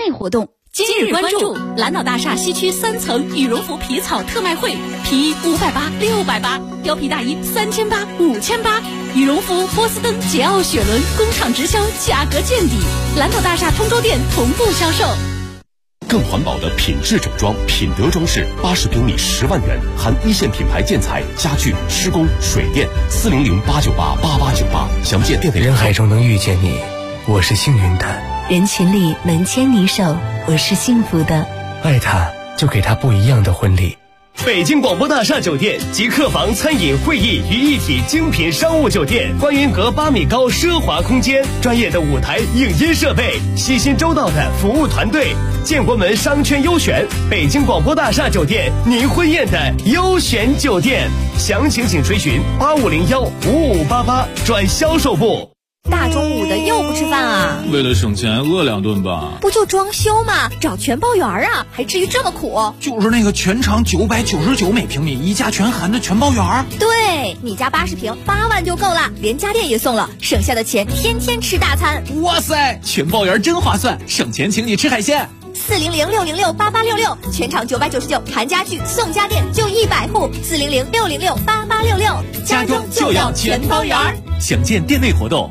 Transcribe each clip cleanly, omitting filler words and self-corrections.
内活动。今日关注蓝岛大厦西区3层羽绒服皮草特卖会，皮衣580、680，貂皮大衣3800、5800，羽绒服波司登、捷奥、雪伦工厂直销，价格见底。蓝岛大厦通州店同步销售。 更环保的品质整装，品德装饰，80平米10万元，含一线品牌建材、家具、施工、水电，400-898-8898，详见店内。 人海中能遇见你，我是幸运的； 人群里能牵你手，我是幸福的。 爱他，就给他不一样的婚礼。 北京广播大厦酒店集客房、餐饮、会议于一体精品商务酒店，观云阁8米高奢华空间，专业的舞台影音设备，细心周到的服务团队，建国门商圈优选，北京广播大厦酒店您婚宴的优选酒店。详情请垂询8501-5588转销售部。 大中午的又不吃饭啊？ 为了省钱饿2顿吧。 不就装修吗？找全包园啊，还至于这么苦？ 就是那个全长999每平米，一家全含的全包园。 对，你家80平8万就够了，连家电也送了，省下的钱天天吃大餐。 哇塞，全包园真划算，省钱请你吃海鲜。 400-606-8866，全场999，含家具送家电就100户。400-606-8866， 家中就要全包园。 详见店内活动。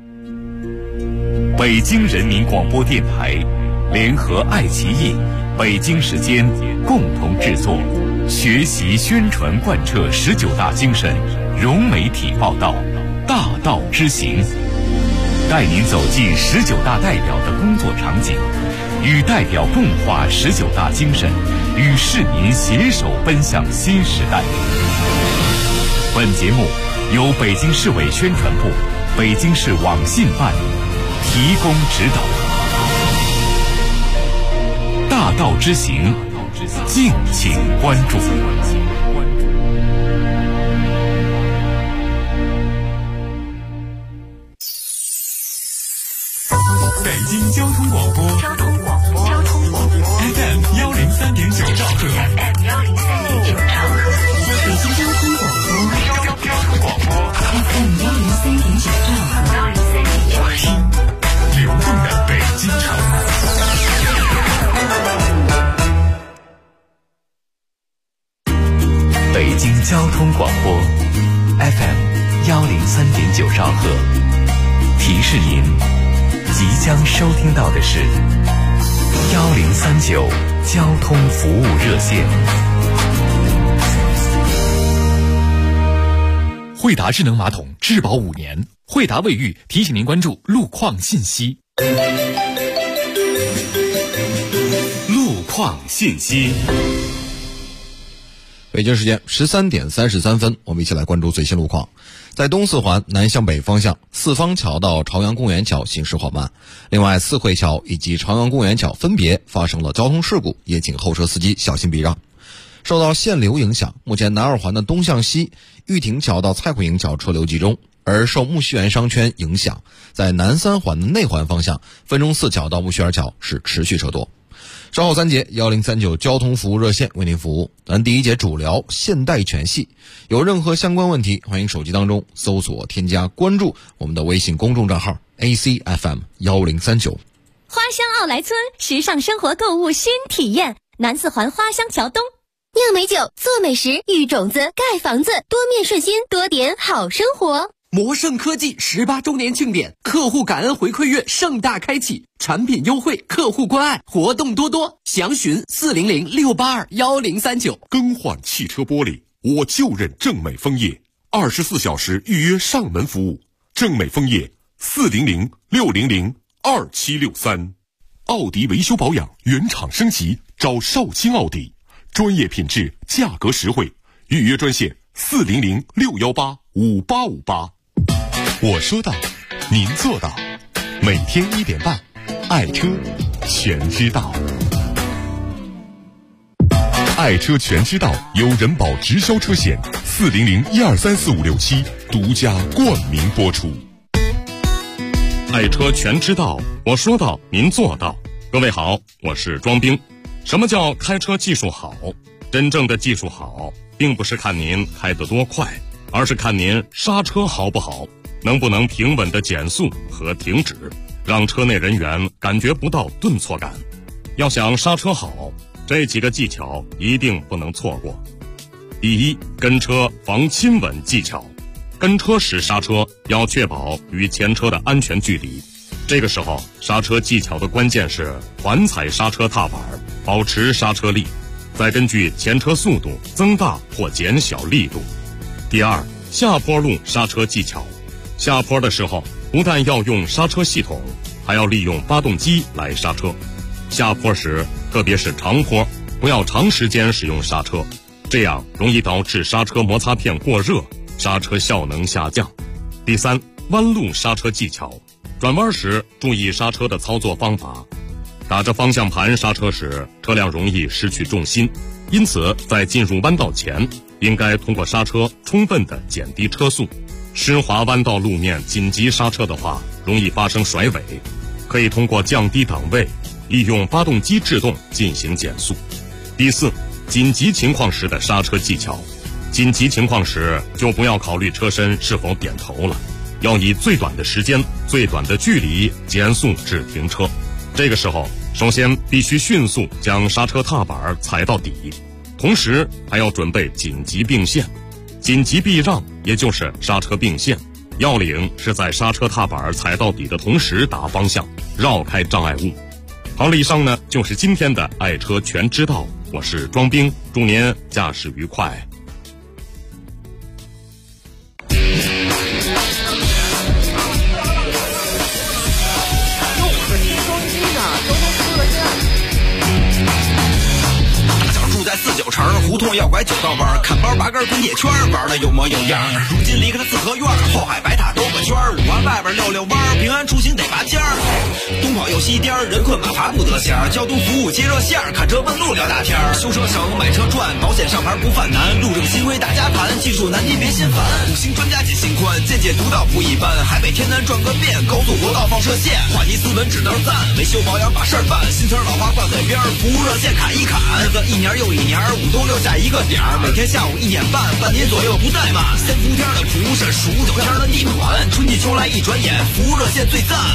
北京人民广播电台联合爱奇艺、北京时间共同制作，学习宣传贯彻19大精神，融媒体报道，大道之行，带您走进19大代表的工作场景，与代表共话19大精神，与市民携手奔向新时代。本节目由北京市委宣传部、北京市网信办提供指导。大道之行，敬请关注。北京交通广播FM 103.9兆赫， 北京交通广播 FM 103.9兆赫， 流动的北京城。北京交通广播 FM 103.9兆赫，提示您即将收听到的是1039交通服务热线。 惠达智能马桶质保5年，惠达卫浴提醒您关注路况信息。 路况信息。 北京时间13点33分，我们一起来关注最新路况。在东四环南向北方向，四方桥到朝阳公园桥行驶缓慢。另外，四惠桥以及朝阳公园桥分别发生了交通事故，也请后车司机小心避让。受到限流影响，目前南二环的东向西玉亭桥到蔡慧营桥车流集中，而受木樨园商圈影响，在南三环的内环方向分钟寺桥到木樨园桥是持续车多。稍后3节1039交通服务热线为您服务。咱第一节主聊现代全系，有任何相关问题，欢迎手机当中搜索添加关注我们的微信公众账号 ACFM 1039。 花乡奥莱村时尚生活购物新体验，南四环花乡桥东。 酿美酒，做美食，育种子，盖房子，多面顺心，多点好生活。 魔盛科技18周年庆典，客户感恩回馈月盛大开启，产品优惠，客户关爱，活动多多，详询400-682-1039。 更换汽车玻璃，我就认正美枫叶，24小时预约上门服务。正美枫叶400-600-2763。奥迪维修保养原厂升级，找少卿奥迪，专业品质，价格实惠，预约专线400-618-5858。我说到，您做到。每天1点半，爱车全知道。爱车全知道由人保直销车险400-1234567独家冠名播出。 爱车全知道，我说到您做到。各位好，我是庄兵。什么叫开车技术好？真正的技术好，并不是看您开得多快，而是看您刹车好不好，能不能平稳的减速和停止，让车内人员感觉不到顿挫感。 要想刹车好，这几个技巧一定不能错过。第一，跟车防亲吻技巧。跟车时刹车要确保与前车的安全距离，这个时候刹车技巧的关键是缓踩刹车踏板，保持刹车力，再根据前车速度增大或减小力度。第二，下坡路刹车技巧。下坡的时候不但要用刹车系统，还要利用发动机来刹车。下坡时，特别是长坡，不要长时间使用刹车，这样容易导致刹车摩擦片过热，刹车效能下降。第三，弯路刹车技巧。转弯时注意刹车的操作方法。打着方向盘刹车时，车辆容易失去重心，因此在进入弯道前，应该通过刹车充分地减低车速。湿滑弯道路面紧急刹车的话，容易发生甩尾，可以通过降低档位，利用发动机制动进行减速。第四，紧急情况时的刹车技巧。紧急情况时就不要考虑车身是否点头了，要以最短的时间、最短的距离减速至停车。这个时候，首先必须迅速将刹车踏板踩到底，同时还要准备紧急并线。紧急避让也就是刹车并线，要领是在刹车踏板踩到底的同时打方向，绕开障碍物。好了，以上呢就是今天的爱车全知道，我是庄兵，祝您驾驶愉快。 49城胡同要拐9道弯，看包8根滚铁圈，玩的有模有样。如今离开了四合院，后海白塔兜个圈，5环外边溜弯，平安出行得拔尖儿。东跑又西颠，人困马乏不得闲，交通服务接热线，看车问路聊大天。修车省，买车赚，保险上牌不犯难，路政新规大家谈，技术难题别心烦。5星专家解心宽，见解独到不一般，海北天南转个遍，高速国道放射线，话题斯文只能赞，维修保养把事儿办，新词老话挂嘴边，服务热线砍一砍，日子一年又一年，5都留下一个点儿，每天下午1点半，半年左右不怠慢。3伏天的服务是数9天的地暖，春季秋来一转眼，服务热线最赞。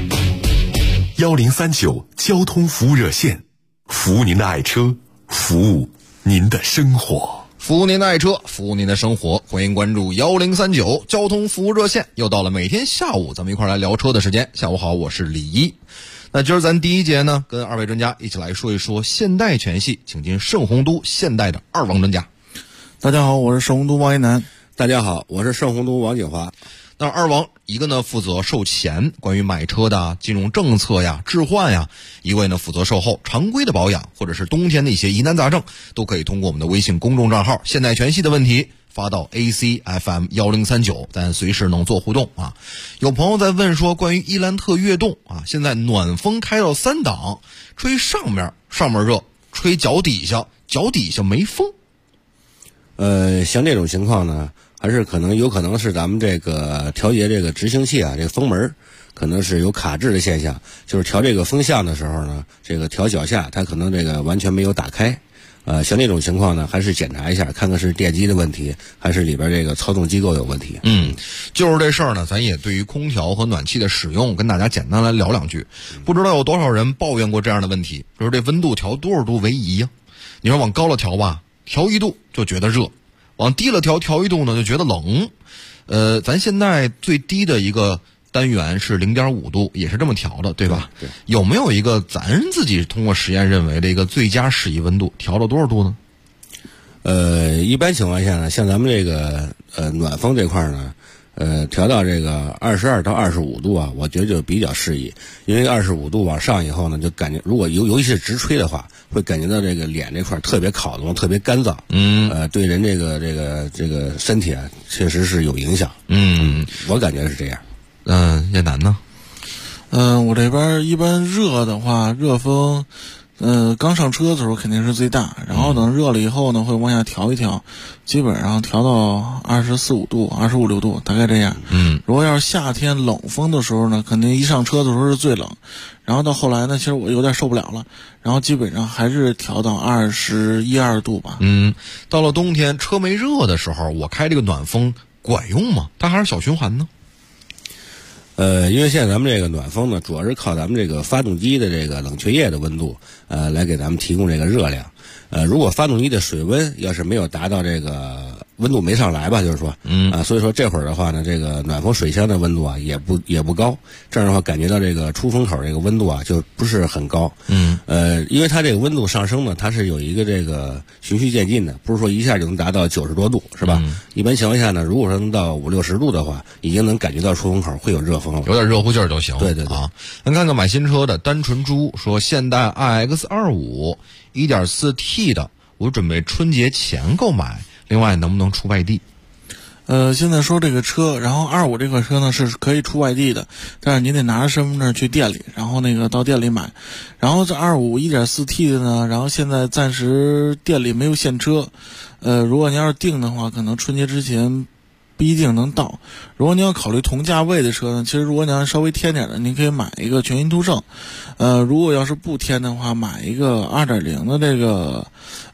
1039交通服务热线，服务您的爱车，服务您的生活。 服务您的爱车，服务您的生活，欢迎关注1039交通服务热线。又到了每天下午咱们一块来聊车的时间。下午好，我是李一。那今儿咱第一节呢，跟2位专家一起来说一说现代全系，请进盛宏都现代的2王专家。 大家好，我是盛宏都王一楠。 大家好，我是盛宏都王景华。 那2王一个呢负责售前，关于买车的金融政策呀、置换呀；一位呢负责售后常规的保养，或者是冬天的一些疑难杂症，都可以通过我们的微信公众账号现代全系的问题发到 ACFM 1039，咱随时能做互动啊。有朋友在问说，关于伊兰特悦动啊，现在暖风开到3档，吹上面热，吹脚底下没风。 像这种情况呢，还是有可能是咱们这个调节这个执行器啊，这个风门可能是有卡滞的现象，就是调这个风向的时候呢，这个调脚下它可能这个完全没有打开。像这种情况呢，还是检查一下，看看是电机的问题，还是里边这个操纵机构有问题。 就是这事儿呢，咱也对于空调和暖气的使用，跟大家简单来聊两句。不知道有多少人抱怨过这样的问题，就是这温度调多少度为宜呀？你说往高了调吧，调1度就觉得热；往低了调1度呢，就觉得冷。咱现在最低的一个单元是0.5度，也是这么调的，对吧？ 对。 有没有一个咱自己通过实验认为的一个最佳适宜温度？调到多少度呢？ 一般情况下呢，像咱们这个暖风这块呢，调到这个22到25度啊，我觉得就比较适宜。因为25度往上以后呢，就感觉如果尤其是直吹的话，会感觉到这个脸这块特别烤动，特别干燥。对人这个身体啊，确实是有影响。我感觉是这样。 叶楠呢？ 我这边一般热的话，热风，刚上车的时候肯定是最大，然后等热了以后呢，会往下调一调，基本上调到24、5度、25、6度，大概这样。如果要是夏天冷风的时候呢，肯定一上车的时候是最冷，然后到后来呢，其实我有点受不了了，然后基本上还是调到21、22度吧。 到了冬天车没热的时候，我开这个暖风管用吗？它还是小循环呢？ 因为现在咱们这个暖风呢，主要是靠咱们这个发动机的这个冷却液的温度，来给咱们提供这个热量。如果发动机的水温要是没有达到这个温度没上来吧，就是说，所以说这会儿的话呢，这个暖风水箱的温度啊也不高，这样的话感觉到这个出风口这个温度啊就不是很高。因为它这个温度上升呢，它是有一个这个循序渐进的，不是说一下就能达到90多度，是吧？一般情况下呢，如果说能到50、60度的话，已经能感觉到出风口会有热风了， 有点热乎劲儿就行。 对啊。咱看看买新车的单纯猪说，现代 iX25 1.4T 的，我准备春节前购买，另外能不能出外地？ 现在说这个车，然后25这款车呢是可以出外地的，但是您得拿着身份证去店里，然后到店里买。然后这25 1.4T 的呢，然后现在暂时店里没有现车，如果您要是订的话，可能春节之前不一定能到。如果您要考虑同价位的车呢，其实如果您要稍微添点的，您可以买一个全新途胜。如果要是不添的话，买一个 2.0 的这个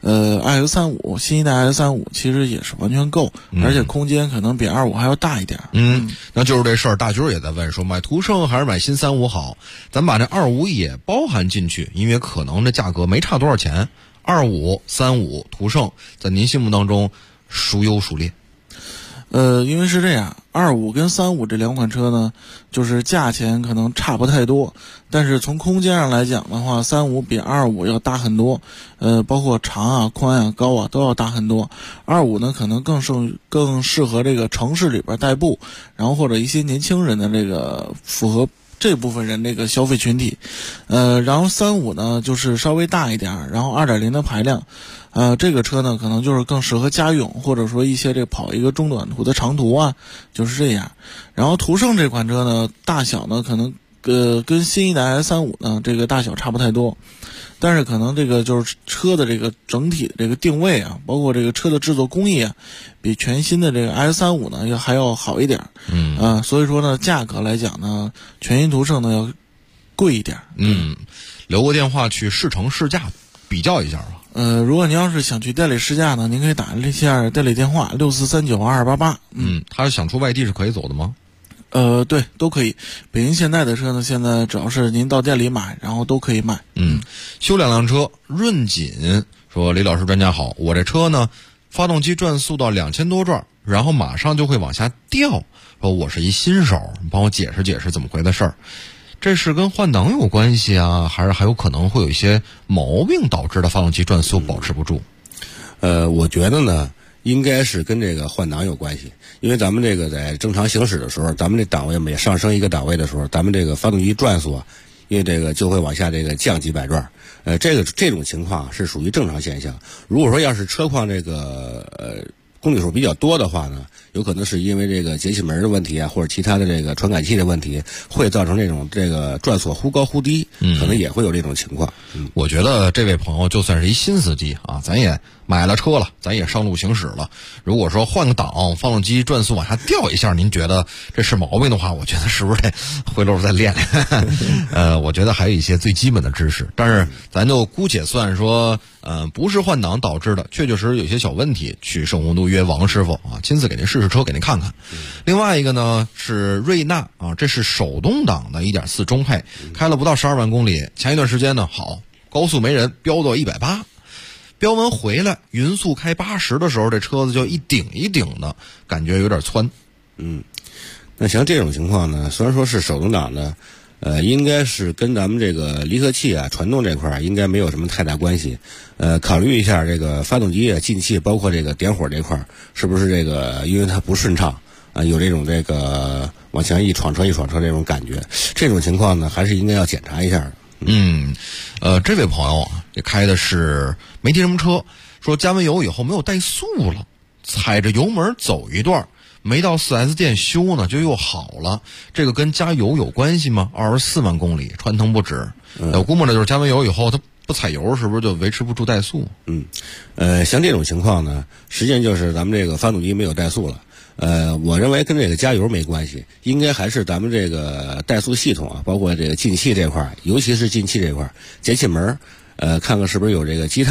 iX35，新一代 iX35 其实也是完全够，而且空间可能比25还要大一点。 那就是这事儿，大军也在问说，买途胜还是买新35好？咱把这25也包含进去，因为可能这价格没差多少钱。25、35途胜在您心目当中孰优孰劣？ 因为是这样，25跟35这两款车呢，就是价钱可能差不太多，但是从空间上来讲的话，35比25要大很多，包括长啊、宽啊、高啊都要大很多。25呢，可能更适合这个城市里边代步，然后或者一些年轻人的这个符合这部分人这个消费群体。然后35呢就是稍微大一点，然后 2.0 的排量。这个车呢可能就是更适合家用，或者说一些这跑一个中短途的长途啊，就是这样。然后途胜这款车呢，大小呢可能跟新一代 S35 呢这个大小差不太多，但是可能这个就是车的这个整体的这个定位啊，包括这个车的制作工艺啊，比全新的这个 S35 呢还要好一点。所以说呢，价格来讲呢，全新途胜呢要贵一点。 留个电话去试乘试驾比较一下吧。 如果您要是想去店里试驾呢，您可以打一下店里电话64392288。 他想出外地是可以走的吗？ 对，都可以。北京现代的车呢，现在只要是您到店里买，然后都可以卖。 修两辆车，润锦说，李老师专家好，我这车呢，发动机转速到2000多转，然后马上就会往下掉，说我是一新手，帮我解释解释怎么回的事儿。这是跟换挡有关系啊，还是还有可能会有一些毛病导致的发动机转速保持不住？ 我觉得呢，应该是跟这个换挡有关系，因为咱们这个在正常行驶的时候，咱们这档位每上升一个档位的时候，咱们这个发动机转速啊，因为这个就会往下这个降几百转。这种情况是属于正常现象。如果说要是车况这个公里数比较多的话呢，有可能是因为这个节气门的问题啊，或者其他的这个传感器的问题，会造成这个转速忽高忽低，可能也会有这种情况。 我觉得这位朋友就算是一新司机啊，咱也买了车了，咱也上路行驶了。如果说换个档，发动机转速往下掉一下，您觉得这是毛病的话，我觉得是不是得回头再练练？我觉得还有一些最基本的知识，但是咱就姑且算说，不是换挡导致的，确确实实有些小问题，去圣红都约王师傅啊，亲自给您试试车，给您看看。另外一个呢是瑞纳啊，这是手动挡的 1.4 中配，开了不到12万公里。前一段时间呢，好高速没人，飙到180。标完回来，匀速开80的时候，这车子就一顶一顶的，感觉有点窜。 那像这种情况呢，虽然说是手动挡的，应该是跟咱们这个离合器啊、传动这块应该没有什么太大关系。考虑一下这个发动机啊、进气，包括这个点火这块，是不是这个因为它不顺畅啊，有这种这个往前一闯车这种感觉，这种情况呢，还是应该要检查一下的。 这位朋友啊，这开的是没提什么车，说加完油以后没有怠速了，踩着油门走一段，没到 4S 店修呢就又好了，这个跟加油有关系吗？24万公里穿腾不止，我估摸着就是加完油以后他不踩油是不是就维持不住怠速？ 像这种情况呢，实际上就是咱们这个发动机没有怠速了。我认为跟这个加油没关系，应该还是咱们这个怠速系统啊，包括这个进气这块，尤其是进气这块，节气门，看看是不是有这个积碳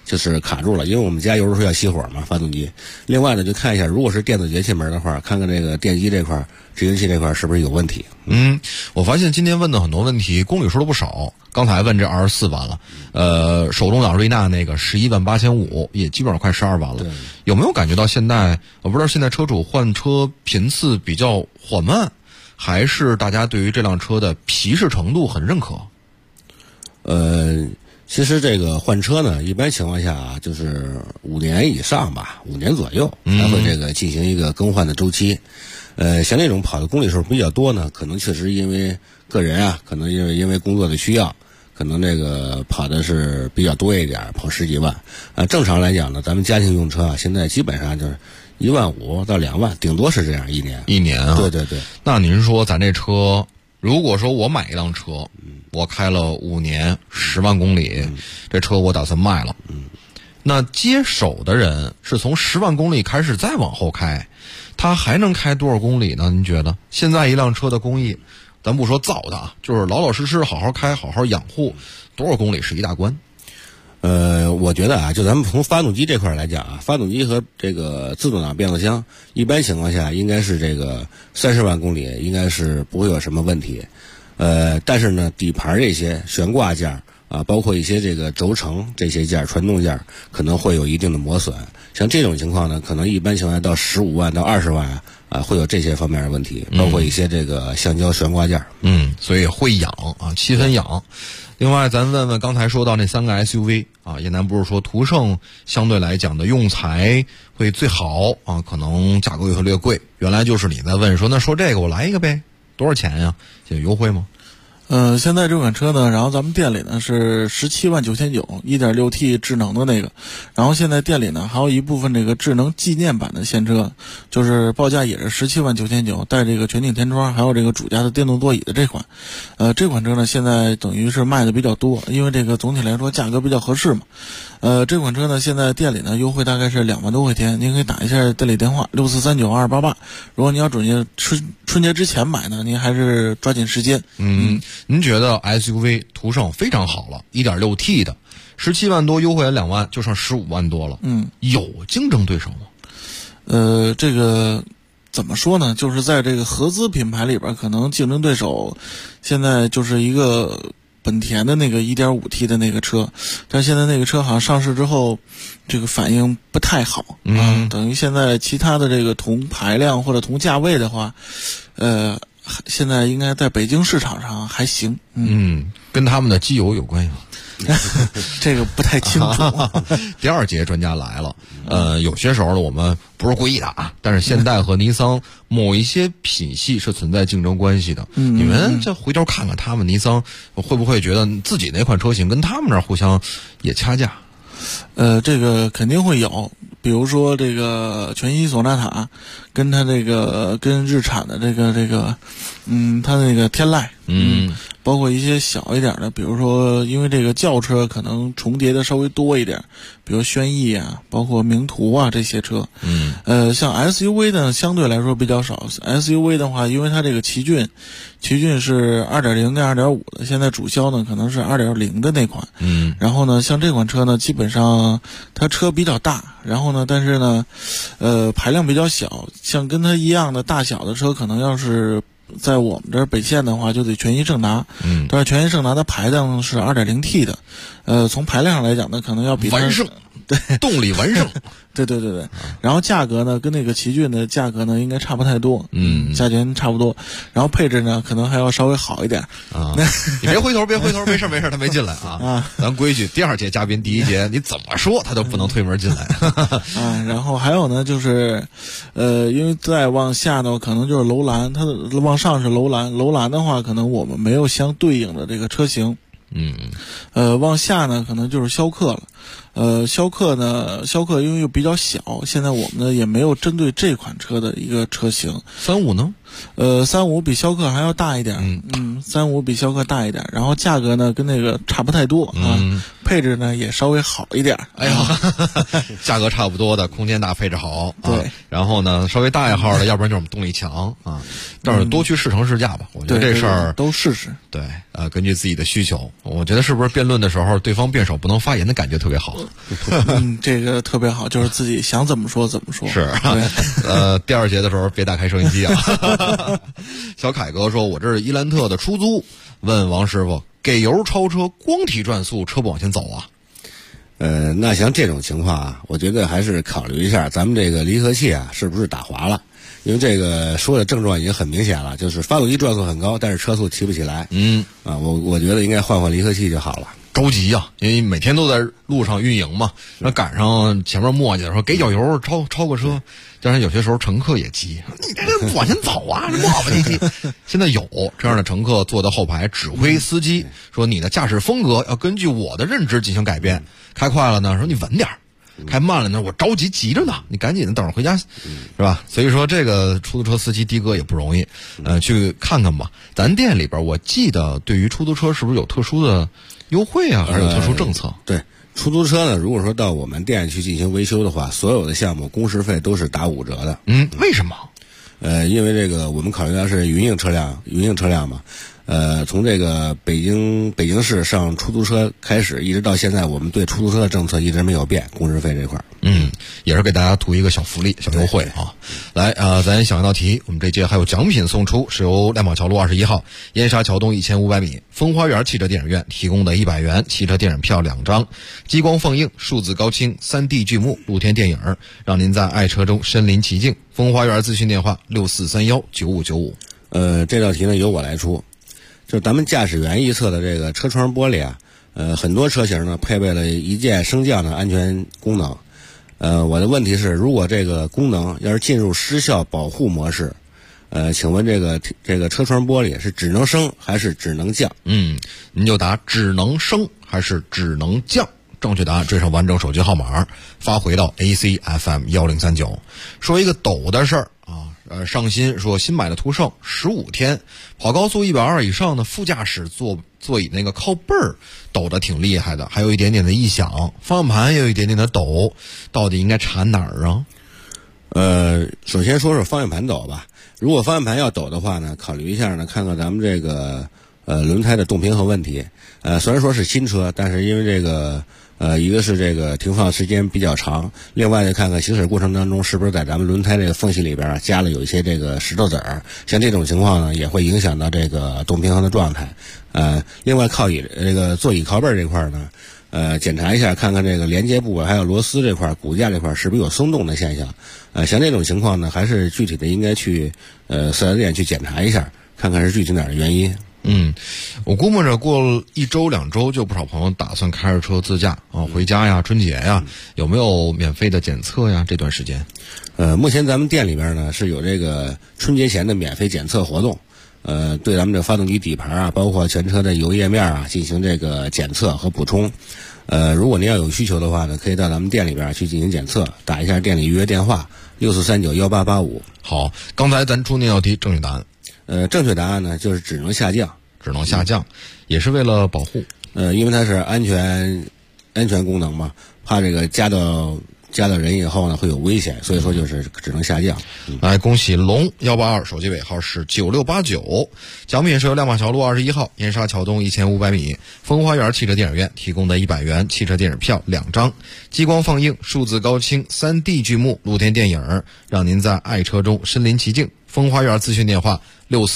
就是卡住了，因为我们家有时候要熄火嘛，发动机。另外呢，就看一下，如果是电子节气门的话，看看这个电机这块、制音器这块是不是有问题。 我发现今天问的很多问题，公里数都不少。刚才问这24万了，手动挡瑞纳那个118500，也基本上快12万了。有没有感觉到现在，我不知道现在车主换车频次比较缓慢，还是大家对于这辆车的皮实程度很认可？ 其实这个换车呢，一般情况下啊，就是5年以上吧，5年左右才会这个进行一个更换的周期。像那种跑的公里数比较多呢，可能确实因为个人啊，可能因为工作的需要，可能这个跑的是比较多一点，跑10几万。正常来讲呢，咱们家庭用车啊，现在基本上就是15000到2万，顶多是这样一年啊。对。 那您说咱这车，如果说我买一辆车，我开了5年10万公里，这车我打算卖了。那接手的人是从10万公里开始再往后开，他还能开多少公里呢？您觉得现在一辆车的工艺，咱不说造的啊，就是老老实实好好开，好好养护，多少公里是一大关？ 我觉得啊，就咱们从发动机这块来讲啊，发动机和这个自动挡变速箱，一般情况下应该是这个30万公里应该是不会有什么问题。但是呢，底盘这些悬挂件啊，包括一些这个轴承这些件、传动件可能会有一定的磨损。像这种情况呢，可能一般情况下到15万到20万啊，会有这些方面的问题，包括一些这个橡胶悬挂件。 所以会痒啊，7分痒。另外，咱问问刚才说到那3个 SUV 啊，叶楠不是说途胜相对来讲的用材会最好啊，可能价格也会略贵。原来就是你在问说，那说这个我来一个呗，多少钱呀？有优惠吗？ 现在这款车呢，然后咱们店里呢是179900 1.6T 智能的那个，然后现在店里呢还有一部分这个智能纪念版的现车，就是报价也是179900，带这个全景天窗，还有这个主驾的电动座椅的这款。这款车呢现在等于是卖的比较多，因为这个总体来说价格比较合适嘛。这款车呢现在店里呢优惠大概是2万多块钱，您可以打一下店里电话64392288。如果你要准备春节之前买呢，您还是抓紧时间。 您觉得 SUV 途胜非常好了， 1.6T 的17万多优惠了2万，就剩15万多了。有竞争对手吗？ 这个怎么说呢，就是在这个合资品牌里边，可能竞争对手现在就是一个本田的那个 1.5T 的那个车，但现在那个车好像上市之后这个反应不太好啊，等于现在其他的这个同排量或者同价位的话，现在应该在北京市场上还行。 跟他们的机油有关系吗？ 这个不太清楚。 第二节专家来了。有些时候呢，我们不是故意的啊，但是现代和尼桑某一些品系是存在竞争关系的。你们再回头看看他们尼桑会不会觉得自己那款车型跟他们那儿互相也掐架？ 这个肯定会有，比如说这个全新索纳塔跟它这个跟日产的这个它那个天籁，包括一些小一点的，比如说因为这个轿车可能重叠的稍微多一点，比如轩逸啊，包括名图啊这些车。像 SUV 呢相对来说比较少。SUV 的话，因为它这个奇骏是 2.0 跟 2.5 的，现在主销呢可能是 2.0 的那款。然后呢，像这款车呢，基本上它车比较大，然后呢，但是呢，排量比较小。像跟它一样的大小的车，可能要是在我们这儿北线的话，就得全新胜达。但是全新胜达的排量是 2.0T 的，从排量上来讲呢，可能要比它完胜。 对， 动力完胜。 对。然后价格呢，跟那个奇骏的价格呢，应该差不太多。价钱差不多。然后配置呢，可能还要稍微好一点啊。你别回头，没事，他没进来啊。咱规矩，第二节嘉宾第一节，你怎么说他都不能推门进来啊。然后还有呢，就是因为再往下呢，可能就是楼兰，它的往上是楼兰，楼兰的话，可能我们没有相对应的这个车型。往下呢，可能就是逍客了。逍客因为又比较小，现在我们呢也没有针对这款车的一个车型。 35呢 ？35比逍客还要大一点。35比逍客大一点，然后价格呢跟那个差不太多啊。配置呢也稍微好一点。 价格差不多的，空间大，配置好。 对。 然后呢，稍微大一号的，要不然就是动力强啊。但是多去试乘试驾吧，我觉得这事儿都试试。 对，根据自己的需求，我觉得是不是辩论的时候，对方辩手不能发言的感觉特别特别好。 这个特别好，就是自己想怎么说怎么说。 是，第2节的时候别打开收音机啊。小凯哥说，我这是伊兰特的出租，问王师傅，给油超车光提转速，车不往前走啊？ 那像这种情况啊，我觉得还是考虑一下咱们这个离合器啊是不是打滑了，因为这个说的症状已经很明显了，就是发动机转速很高，但是车速提不起来。我觉得应该换换离合器就好了。 着急呀，因为每天都在路上运营嘛，那赶上前面磨叽说给脚油超个车，当然有些时候乘客也急，你这往前走啊，这磨吧唧唧。现在有这样的乘客坐在后排指挥司机，说你的驾驶风格要根据我的认知进行改变，开快了呢说你稳点，开慢了呢我着急着呢，你赶紧等着回家，是吧？所以说这个出租车司机的哥也不容易，去看看吧。咱店里边我记得对于出租车是不是有特殊的优惠啊，还是有特殊政策？ 对，出租车呢，如果说到我们店去进行维修的话，所有的项目工时费都是打5折的。 为什么？ 因为这个我们考虑到是营运车辆嘛。从这个北京市上出租车开始，一直到现在，我们对出租车的政策一直没有变，工时费这块。 也是给大家图一个小福利、小优惠啊。来咱想一道题，我们这届还有奖品送出，是由亮宝桥路21号燕莎桥东1500米风花园汽车电影院提供的100元汽车电影票2张，激光放映、数字高清、3D 剧目、露天电影，让您在爱车中身临其境。风花园咨询电话64319595。 这道题呢由我来出。就是咱们驾驶员一侧的这个车窗玻璃啊，很多车型呢配备了一键升降的安全功能。我的问题是，如果这个功能要是进入失效保护模式，请问这个车窗玻璃是只能升还是只能降？ 您就答只能升还是只能降。正确答案缀上完整手机号码发回到 ACFM1039。说一个抖的事儿啊。上新说新买的途胜15天，跑高速120以上的副驾驶座椅那个靠背儿抖得挺厉害的，还有一点点的异响，方向盘也有一点点的抖，到底应该查哪儿啊？ 首先说说方向盘抖吧。如果方向盘要抖的话呢，考虑一下呢，看看咱们这个轮胎的动平衡问题。虽然说是新车，但是因为这个一个是这个停放时间比较长，另外呢看看行驶过程当中是不是在咱们轮胎这个缝隙里边加了有一些这个石头子儿，像这种情况呢也会影响到这个动平衡的状态。另外这个座椅靠背这块呢，检查一下看看这个连接部还有螺丝这块、骨架这块是不是有松动的现象。像这种情况呢，还是具体的应该去4S店去检查一下，看看是具体哪儿的原因。 我估摸着过1周2周就不少朋友打算开着车自驾回家呀、春节呀，有没有免费的检测呀？这段时间， 目前咱们店里边呢是有这个春节前的免费检测活动，对咱们这发动机底盘啊，包括全车的油液面啊进行这个检测和补充。如果您要有需求的话呢，可以到咱们店里边去进行检测，打一下店里预约电话64391885。 好，刚才咱出那道题正确答案。 正确答案呢就是只能下降， 也是为了保护。 因为它是安全功能嘛，怕这个加到人以后呢会有危险，所以说就是只能下降。 来，恭喜龙182，手机尾号是9689，奖品是由亮马桥路21号燕莎桥东1500米风花园汽车电影院提供的100元汽车电影票2张，激光放映、数字高清、3D 剧目、露天电影，让您在爱车中身临其境。风花园咨询电话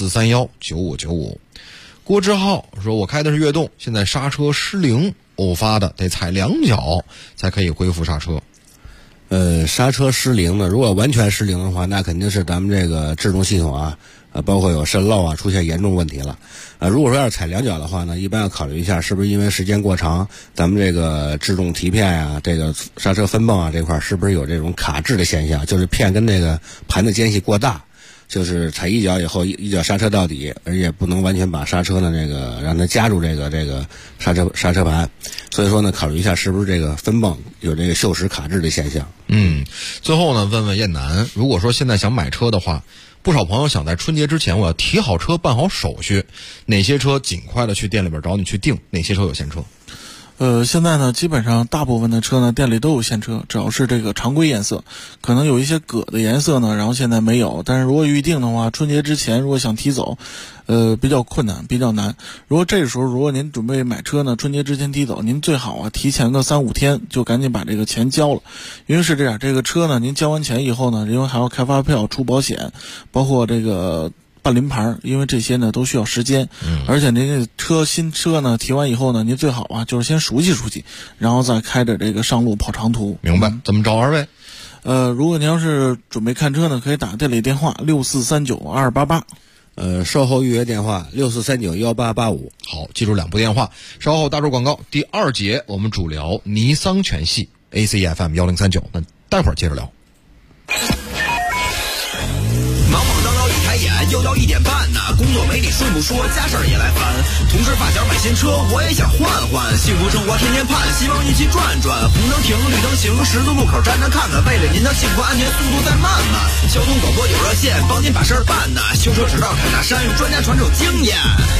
64319595。郭志浩说，我开的是悦动，现在刹车失灵，偶发的得踩2脚才可以恢复刹车。 刹车失灵呢，如果完全失灵的话，那肯定是咱们这个制动系统啊，包括有渗漏啊，出现严重问题了。如果说要是踩2脚的话呢，一般要考虑一下是不是因为时间过长，咱们这个制动提片啊，这个刹车分泵啊这块是不是有这种卡滞的现象，就是片跟这个盘的间隙过大。就是踩1脚以后一脚刹车到底，而且不能完全把刹车呢这个让它夹住这个刹车盘，所以说呢考虑一下是不是这个分泵有这个锈蚀卡滞的现象。 最后呢问问燕南，如果说现在想买车的话，不少朋友想在春节之前我要提好车办好手续，哪些车尽快的去店里边找你去订，哪些车有现车？ 现在呢，基本上大部分的车呢，店里都有现车，只要是这个常规颜色，可能有一些铬的颜色呢，然后现在没有。但是如果预定的话，春节之前如果想提走，比较困难，比较难。如果这个时候，如果您准备买车呢，春节之前提走，您最好提前个3-5天就赶紧把这个钱交了，因为是这样，这个车呢，您交完钱以后呢，因为还要开发票、出保险，包括这个办临牌，因为这些呢都需要时间，而且您这新车呢提完以后呢，您最好就是先熟悉熟悉，然后再开着这个上路跑长途。 明白？怎么找二位？ 如果您要是准备看车呢，可以打店里电话64392288。 售后预约电话64391885。 好，记住2部电话。稍后大洲广告第2节，我们主聊尼桑全系 ACFM 1039，那待会儿接着聊。 又到1点半呢，工作没理顺不说，家事儿也来烦。同事发小买新车，我也想换换，幸福生活天天盼，希望一起转转。红灯停，绿灯行，十字路口站着看看，为了您的幸福安全，速度再慢慢。交通广播有热线，帮您把事儿办呢。修车指导看大山，专家传授经验。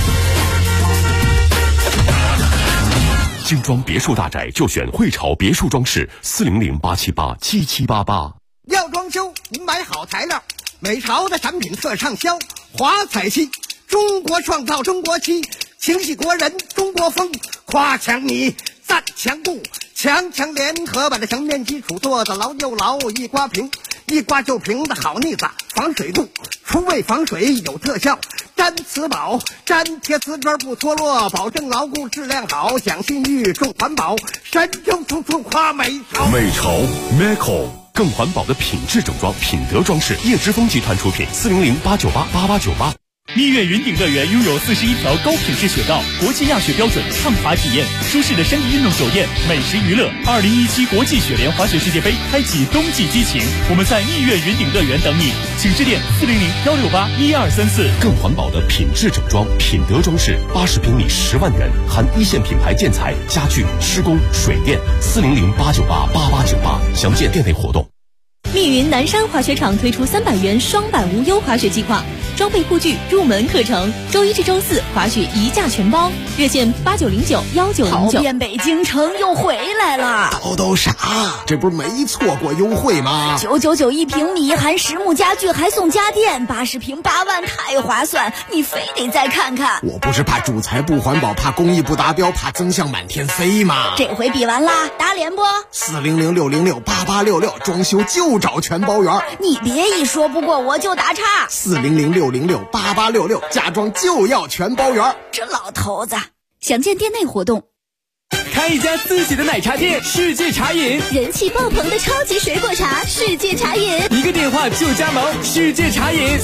精装别墅大宅就选汇潮别墅装饰，400-878-7788。 要装修，您买好材料。美潮的产品特畅销，华彩漆，中国创造中国漆，情系国人中国风，夸强你赞强固，强联合把这墙面基础做得牢又牢，一刮平，一刮就平的好腻子，防水度，除味防水有特效，粘瓷宝，粘贴瓷砖不脱落，保证牢固质量好，讲信誉重环保，神州处处夸美潮。 美潮 Meco。更环保的品质整装，品德装饰，叶之峰集团出品，400-898-8898。 蜜月云顶乐园拥有41条高品质雪道，国际亚雪标准，畅滑体验，舒适的山地运动酒店，美食娱乐。2017国际雪联滑雪世界杯开启冬季激情，我们在蜜月云顶乐园等你，请致电400-168-1234。 更环保的品质整装，品德装饰，80平米10万元，含一线品牌建材、家具、施工、水电，400-898-8898。详见店内活动。 密云南山滑雪场推出300元双板无忧滑雪计划，装备护具、入门课程，周1至周4滑雪1价全包，热线8909-1909。 跑遍北京城又回来了， 都傻，这不是没错过优惠吗 ？999一平米，含实木家具还送家电，80平8万，太划算，你非得再看看。 我不是怕主材不环保，怕工艺不达标，怕增项满天飞吗？ 这回比完啦，打脸不 ？400-606-8866，装修就找全包园。 你别一说不过我就打岔。 400-606-8866，家装就要全包园。 这老头子， 详见店内活动。 开一家自己的奶茶店，世界茶饮， 人气爆棚的超级水果茶，世界茶饮， 一个电话就加盟，世界茶饮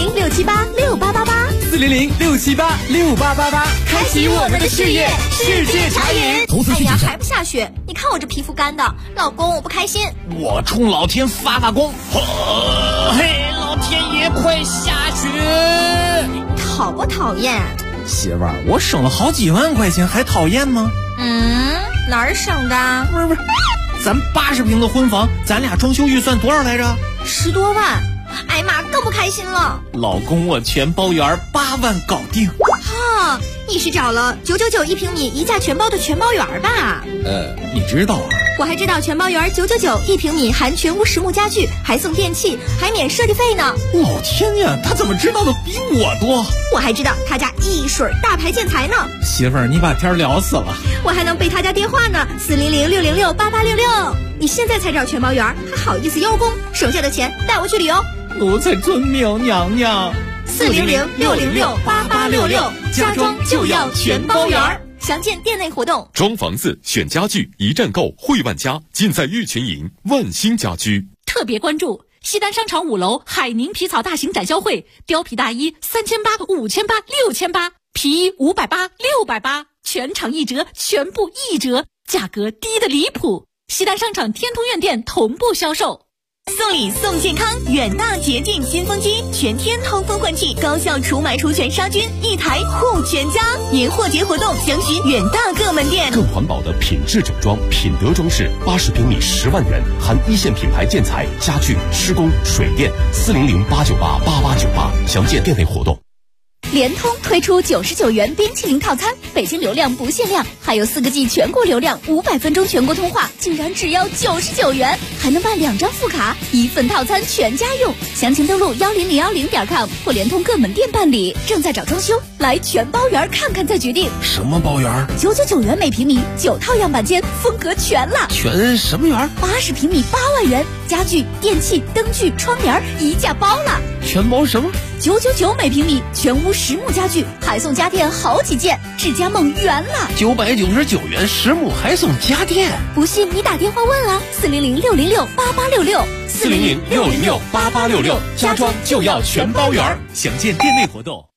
，400-678-6888，400-678-6888， 开启我们的事业，世界茶饮。 哎呀，还不下雪？你看我这皮肤干的，老公我不开心。 我冲老天发功，嘿，老天爷快下雪！ 讨不讨厌？ 媳妇儿，我省了好几万块钱，还讨厌吗？ 哪儿省的？ 不是，咱80平的婚房，咱俩装修预算多少来着 ？10多万。哎妈，更不开心了。 老公，我全包圆，8万搞定。 哈，你是找了999一平米1价全包的全包圆吧？ 你知道啊？ 我还知道全包圆999一平米，含全屋实木家具，还送电器，还免设计费呢。 老天呀，他怎么知道的比我多？ 我还知道他家一水大牌建材呢。 媳妇儿，你把天聊死了。 我还能背他家电话呢，400-606-8866。你现在才找全包圆，还好意思邀功？省下的钱带我去旅游。 奴才遵命，娘娘。 400-606-8866，家装就要全包圆。详见店内活动。 装房子选家具，一站购汇万家，尽在玉群营万兴家居。 特别关注西单商场5楼海宁皮草大型展销会，貂皮大衣3800、5800、6800，皮衣580、680，全场1折，全部1折，价格低得离谱。西单商场天通苑店同步销售。 送礼送健康，远大洁净新风机，全天通风换气，高效除螨除醛杀菌，1台护全家。年货节活动，详询远大各门店。 更环保的品质整装，品德装饰，80平米10万元，含一线品牌建材、家具、施工、水电，400-898-8898，详见店内活动。 联通推出99元冰淇淋套餐，北京流量不限量，还有4个 G 全国流量，500分钟全国通话，竟然只要99元，还能办2张副卡，1份套餐全家用。详情登录10010.com 或联通各门店办理。正在找装修，来全包园看看再决定。 什么包园 ？999元每平米，9套样板间，风格全了。 全什么园 ？80平米8万元，家具、电器、灯具、窗帘一价包了。 全包什么 ？999每平米，全屋实木家具，还送家电好几件，智家梦圆了。 999元实木还送家电， 不信你打电话问啊，400-606-8866，400-606-8866， 家装就要全包圆。详见店内活动。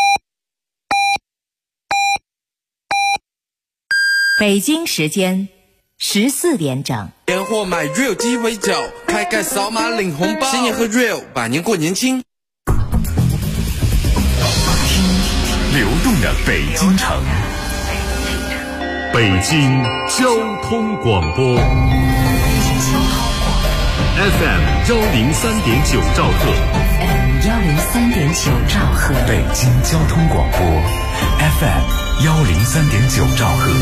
北京时间14点整。 年货买 Real 鸡尾酒，开盖扫码领红包，新年和 Real 百年过年轻。 流动的北京城，北京交通广播 FM 103.9兆赫 ，103.9兆赫， 北京交通广播 FM 103.9兆赫。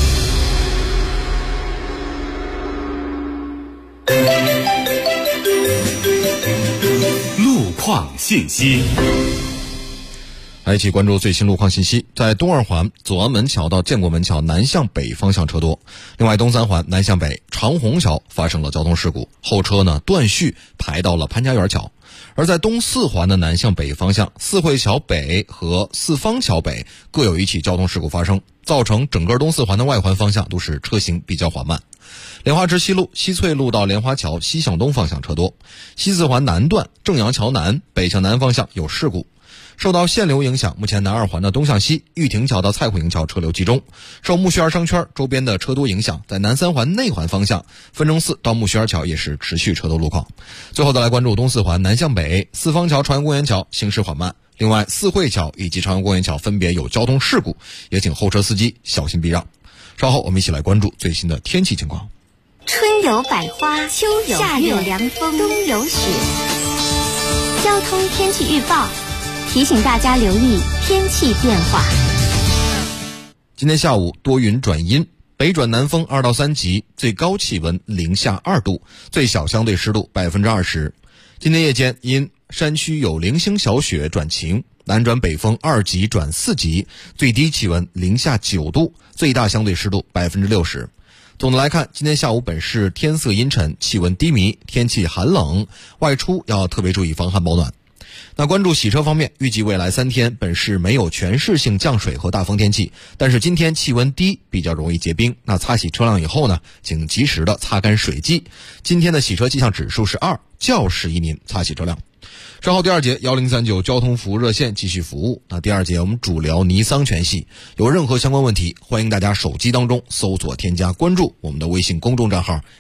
路况信息。 来一起关注最新路况信息。在东二环左安门桥到建国门桥南向北方向车多。另外，东三环南向北长虹桥发生了交通事故，后车呢断续排到了潘家园桥。而在东四环的南向北方向，四惠桥北和四方桥北各有一起交通事故发生，造成整个东四环的外环方向都是车行比较缓慢。莲花支西路西翠路到莲花桥西向东方向车多。西四环南段正阳桥南北向南方向有事故。受到限流影响，目前南二环的东向西玉亭桥到蔡虎营桥车流集中。受木樨园商圈周边的车多影响，在南三环内环方向分钟寺到木樨园桥也是持续车多路况。最后再来关注东四环南向北四方桥朝阳公园桥行驶缓慢。另外，四惠桥以及朝阳公园桥分别有交通事故，也请后车司机小心避让。稍后我们一起来关注最新的天气情况。 春有百花，秋有夏有凉风，冬有雪。交通天气预报提醒大家留意天气变化。 今天下午多云转阴，北转南风2到3级，最高气温零下2度，最小相对湿度20%。今天夜间因山区有零星小雪转晴，南转北风2级转4级，最低气温零下9度，最大相对湿度60%。总的来看，今天下午本市天色阴沉，气温低迷，天气寒冷，外出要特别注意防寒保暖。那关注洗车方面，预计未来3天本市没有全市性降水和大风天气，但是今天气温低，比较容易结冰。那擦洗车辆以后呢，请及时的擦干水迹。今天的洗车气象指数是2，较适宜您擦洗车辆。稍后第二节1039交通服务热线继续服务。那第二节我们主聊尼桑全系，有任何相关问题，欢迎大家手机当中搜索添加关注我们的微信公众账号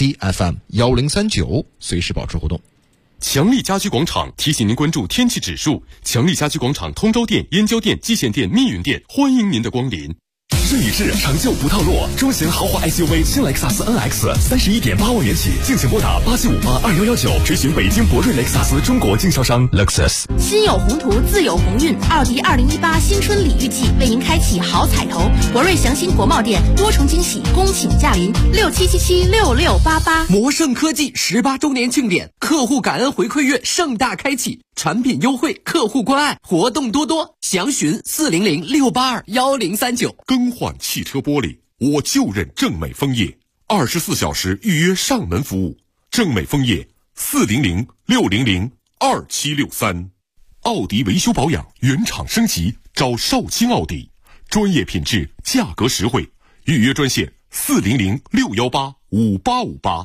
ACFM1039，随时保持互动。 强力家居广场提醒您关注天气指数。强力家居广场通州店、燕郊店、蓟县店、密云店，欢迎您的光临。 顺义市长旧不套路，中型豪华 SUV 新雷克萨斯 NX 31.8万元起，敬请拨打87582119，垂询北京博瑞雷克萨斯中国经销商 Lexus。 心有宏图，自有鸿运。奥迪2018新春礼遇季为您开启好彩头，博瑞祥兴国贸店多重惊喜，恭请驾临，67776688。 魔盛科技18周年庆典，客户感恩回馈月盛大开启，产品优惠，客户关爱，活动多多，详询400-682-1039。 更换汽车玻璃，我就认正美枫叶，24小时预约上门服务。正美枫叶400-600-2763。奥迪维修保养原厂升级，找少卿奥迪，专业品质，价格实惠，预约专线400-618-5858。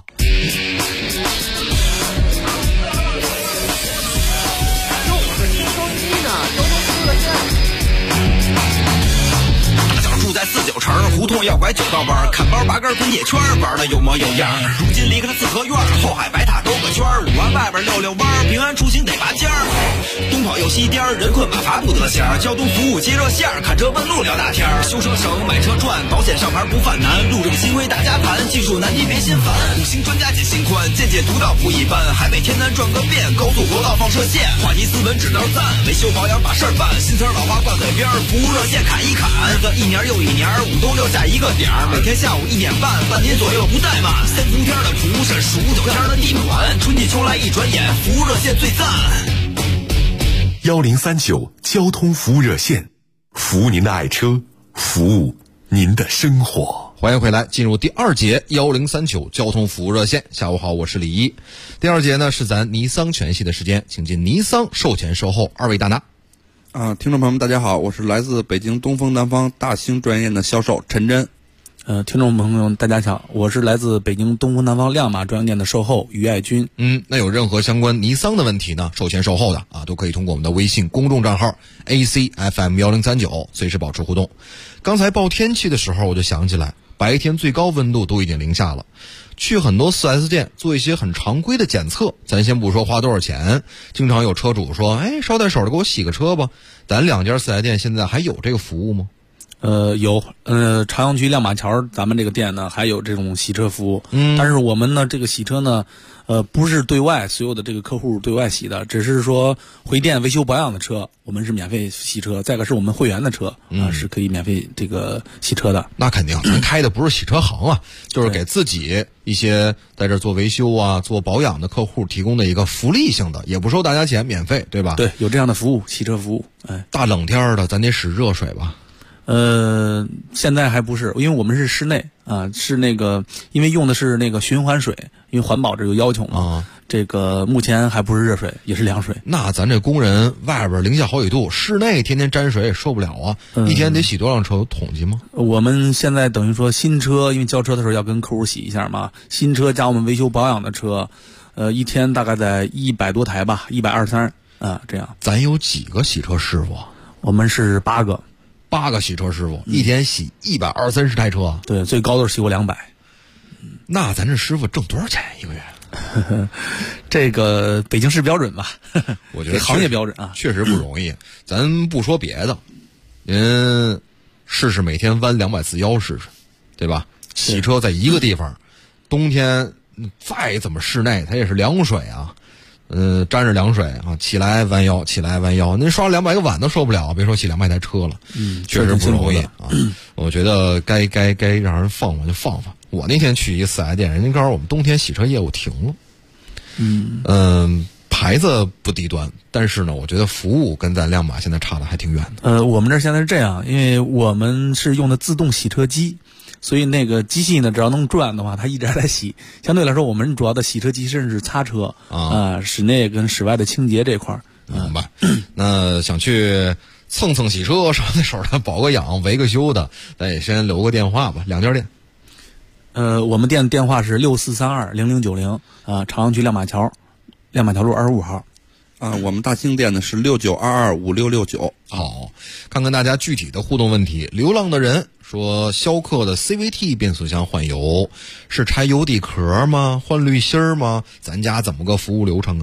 在49城胡同要拐9道弯，砍包拔根滚铁圈，玩的有模有样。如今离开了四合院，后海白塔兜个圈，5环外边溜弯，平安出行得拔尖儿。东跑又西颠，人困马乏不得闲。交通服务接热线，看车问路聊大天。修车省，买车赚，保险上牌不犯难。路政新规大家谈，技术术难题别心烦，五星专家解心宽，见解独到不一般。海北天南转个遍，高速国道放射线，话题斯文指导赞，维修保养把事儿办，新词老话挂嘴边，服务热线砍一砍，一年又一年，5都留下一个点儿，每天下午1点半，半年左右不怠慢。3伏天的厨师，15九天的地暖，春季秋来一转眼，服务热线最赞。 1039交通服务热线，服务您的爱车，服务您的生活。 欢迎回来，进入第2节1039交通服务热线。下午好，我是李一。第2节呢是咱尼桑全系的时间，请进尼桑售前售后2位大拿。 听众朋友们大家好，我是来自北京东风南方大兴专业的销售陈真。 听众朋友们大家好，我是来自北京东风南方亮马专营店的售后于爱军。 那有任何相关尼桑的问题呢，售前售后的都可以通过我们的微信公众账号 ACFM1039 随时保持互动。刚才报天气的时候我就想起来，白天最高温度都已经0下了，去很多 4S 店做一些很常规的检测，咱先不说花多少钱，经常有车主说捎带手的给我洗个车吧，咱2家 4S 店现在还有这个服务吗？ 有，朝阳区亮马桥咱们这个店呢还有这种洗车服务，但是我们呢这个洗车呢不是对外所有的这个客户对外洗的，只是说回店维修保养的车我们是免费洗车，再一个是我们会员的车是可以免费这个洗车的。 那肯定咱开的不是洗车行啊，就是给自己一些在这做维修做保养的客户提供的一个福利性的，也不收大家钱，免费，对吧？ 对，有这样的服务，洗车服务。 大冷天的咱得使热水吧？ 现在还不是，因为我们是室内是那个，因为用的是那个循环水，因为环保这有要求嘛。这个目前还不是热水，也是凉水。 那咱这工人外边0下好几度，室内天天沾水也受不了啊！一天得洗多辆车，有统计吗？ 我们现在等于说新车，因为交车的时候要跟客户洗一下嘛，新车加我们维修保养的车，一天大概在100多台吧，123这样。 咱有几个洗车师傅？ 我们是8个。 8个洗车师傅，一天洗120-130台车。 对，最高都是洗过200。 那咱这师傅挣多少钱一个月？ 这个北京市标准吧， 我觉得行业标准确实不容易。咱不说别的，您试试每天弯200次腰试试，对吧？洗车在一个地方，冬天再怎么室内，它也是凉水啊。沾着凉水起来弯腰，起来弯腰，您刷200个碗都受不了，别说洗200台车了。确实不容易我觉得该让人放放就放放。我那天去一个4S店，人家告诉我们冬天洗车业务停了。牌子不低端，但是呢，我觉得服务跟咱亮马现在差的还挺远的。 我们这现在是这样，因为我们是用的自动洗车机。所以那个机器呢，只要能转的话，它一直还在洗。相对来说，我们主要的洗车机是擦车室内跟室外的清洁这块儿。 明白。那想去蹭洗车，捎带手的保个养、维个修的，咱也先留个电话吧。2家店。 我们店的电话是64320090朝阳区亮马桥路25号。 我们大兴店呢是69225669。 好，看看大家具体的互动问题。流浪的人说，逍客的 CVT 变速箱换油是拆油底壳吗？换滤芯吗？咱家怎么个服务流程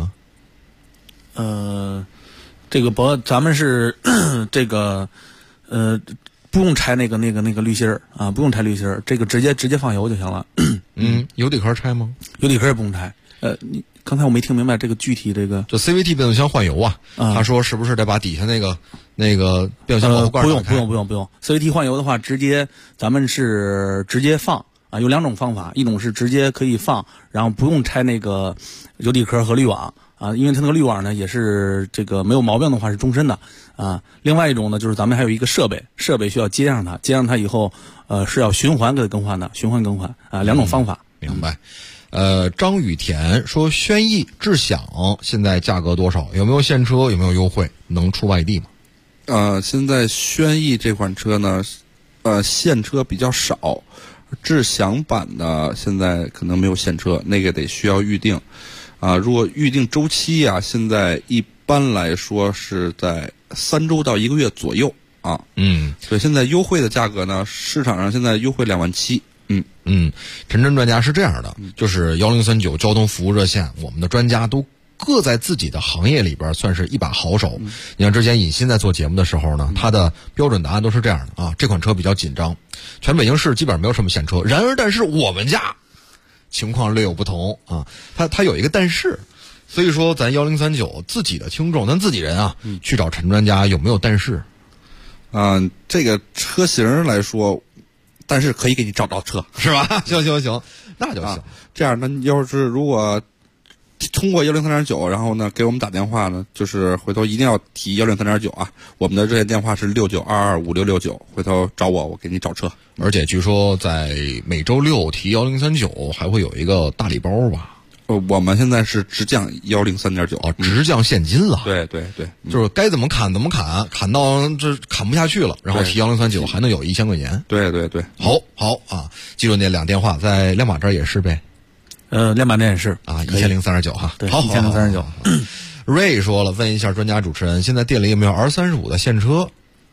啊？这个咱们是这个不用拆那个滤芯不用拆滤芯，这个直接放油就行了。 油底壳拆吗？ 油底壳也不用拆。刚才我没听明白这个具体这个。 就 CVT 变速箱换油他说是不是得把底下那个变速箱保护罐打开？ 不用。CVT 换油的话，咱们是直接放有2种方法，一种是直接可以放，然后不用拆那个油底壳和滤网因为它那个滤网呢也是这个没有毛病的话是终身的另外一种呢，就是咱们还有一个设备需要接上它以后是要循环给它更换的，循环更换2种方法。 明白。张雨田说，轩逸、智享现在价格多少？有没有现车？有没有优惠？能出外地吗？ 现在轩逸这款车呢，现车比较少，智享版的现在可能没有现车，那个得需要预定。如果预定周期现在一般来说是在3周到1个月左右所以现在优惠的价格呢，市场上现在优惠27000。 陈真专家是这样的，就是1039交通服务热线，我们的专家都各在自己的行业里边算是一把好手。你看之前尹鑫在做节目的时候呢，他的标准答案都是这样的这款车比较紧张，全北京市基本上没有什么现车，然而但是我们家情况略有不同啊。它有一个但是，所以说咱1039自己的听众，咱自己人啊，去找陈专家有没有但是？ 这个车型来说，但是可以给你找到车， 是吧？行，那就行。 这样呢，要是如果通过103.9，然后呢给我们打电话呢，就是回头一定要提103.9啊，我们的热线电话是69225669，回头找我给你找车。 而且据说在每周六提1039还会有一个大礼包吧？ 我们现在是直降103.9 哦，直降现金了。 对， 就是该怎么砍怎么砍，砍到这砍不下去了，然后提1039还能有1000块钱。 对， 好啊，记住那2电话，在亮马这儿也是呗。 亮马店也是啊，1039哈。 对， 好 1039。 瑞说了，问一下专家主持人，现在店里有没有 R35的现车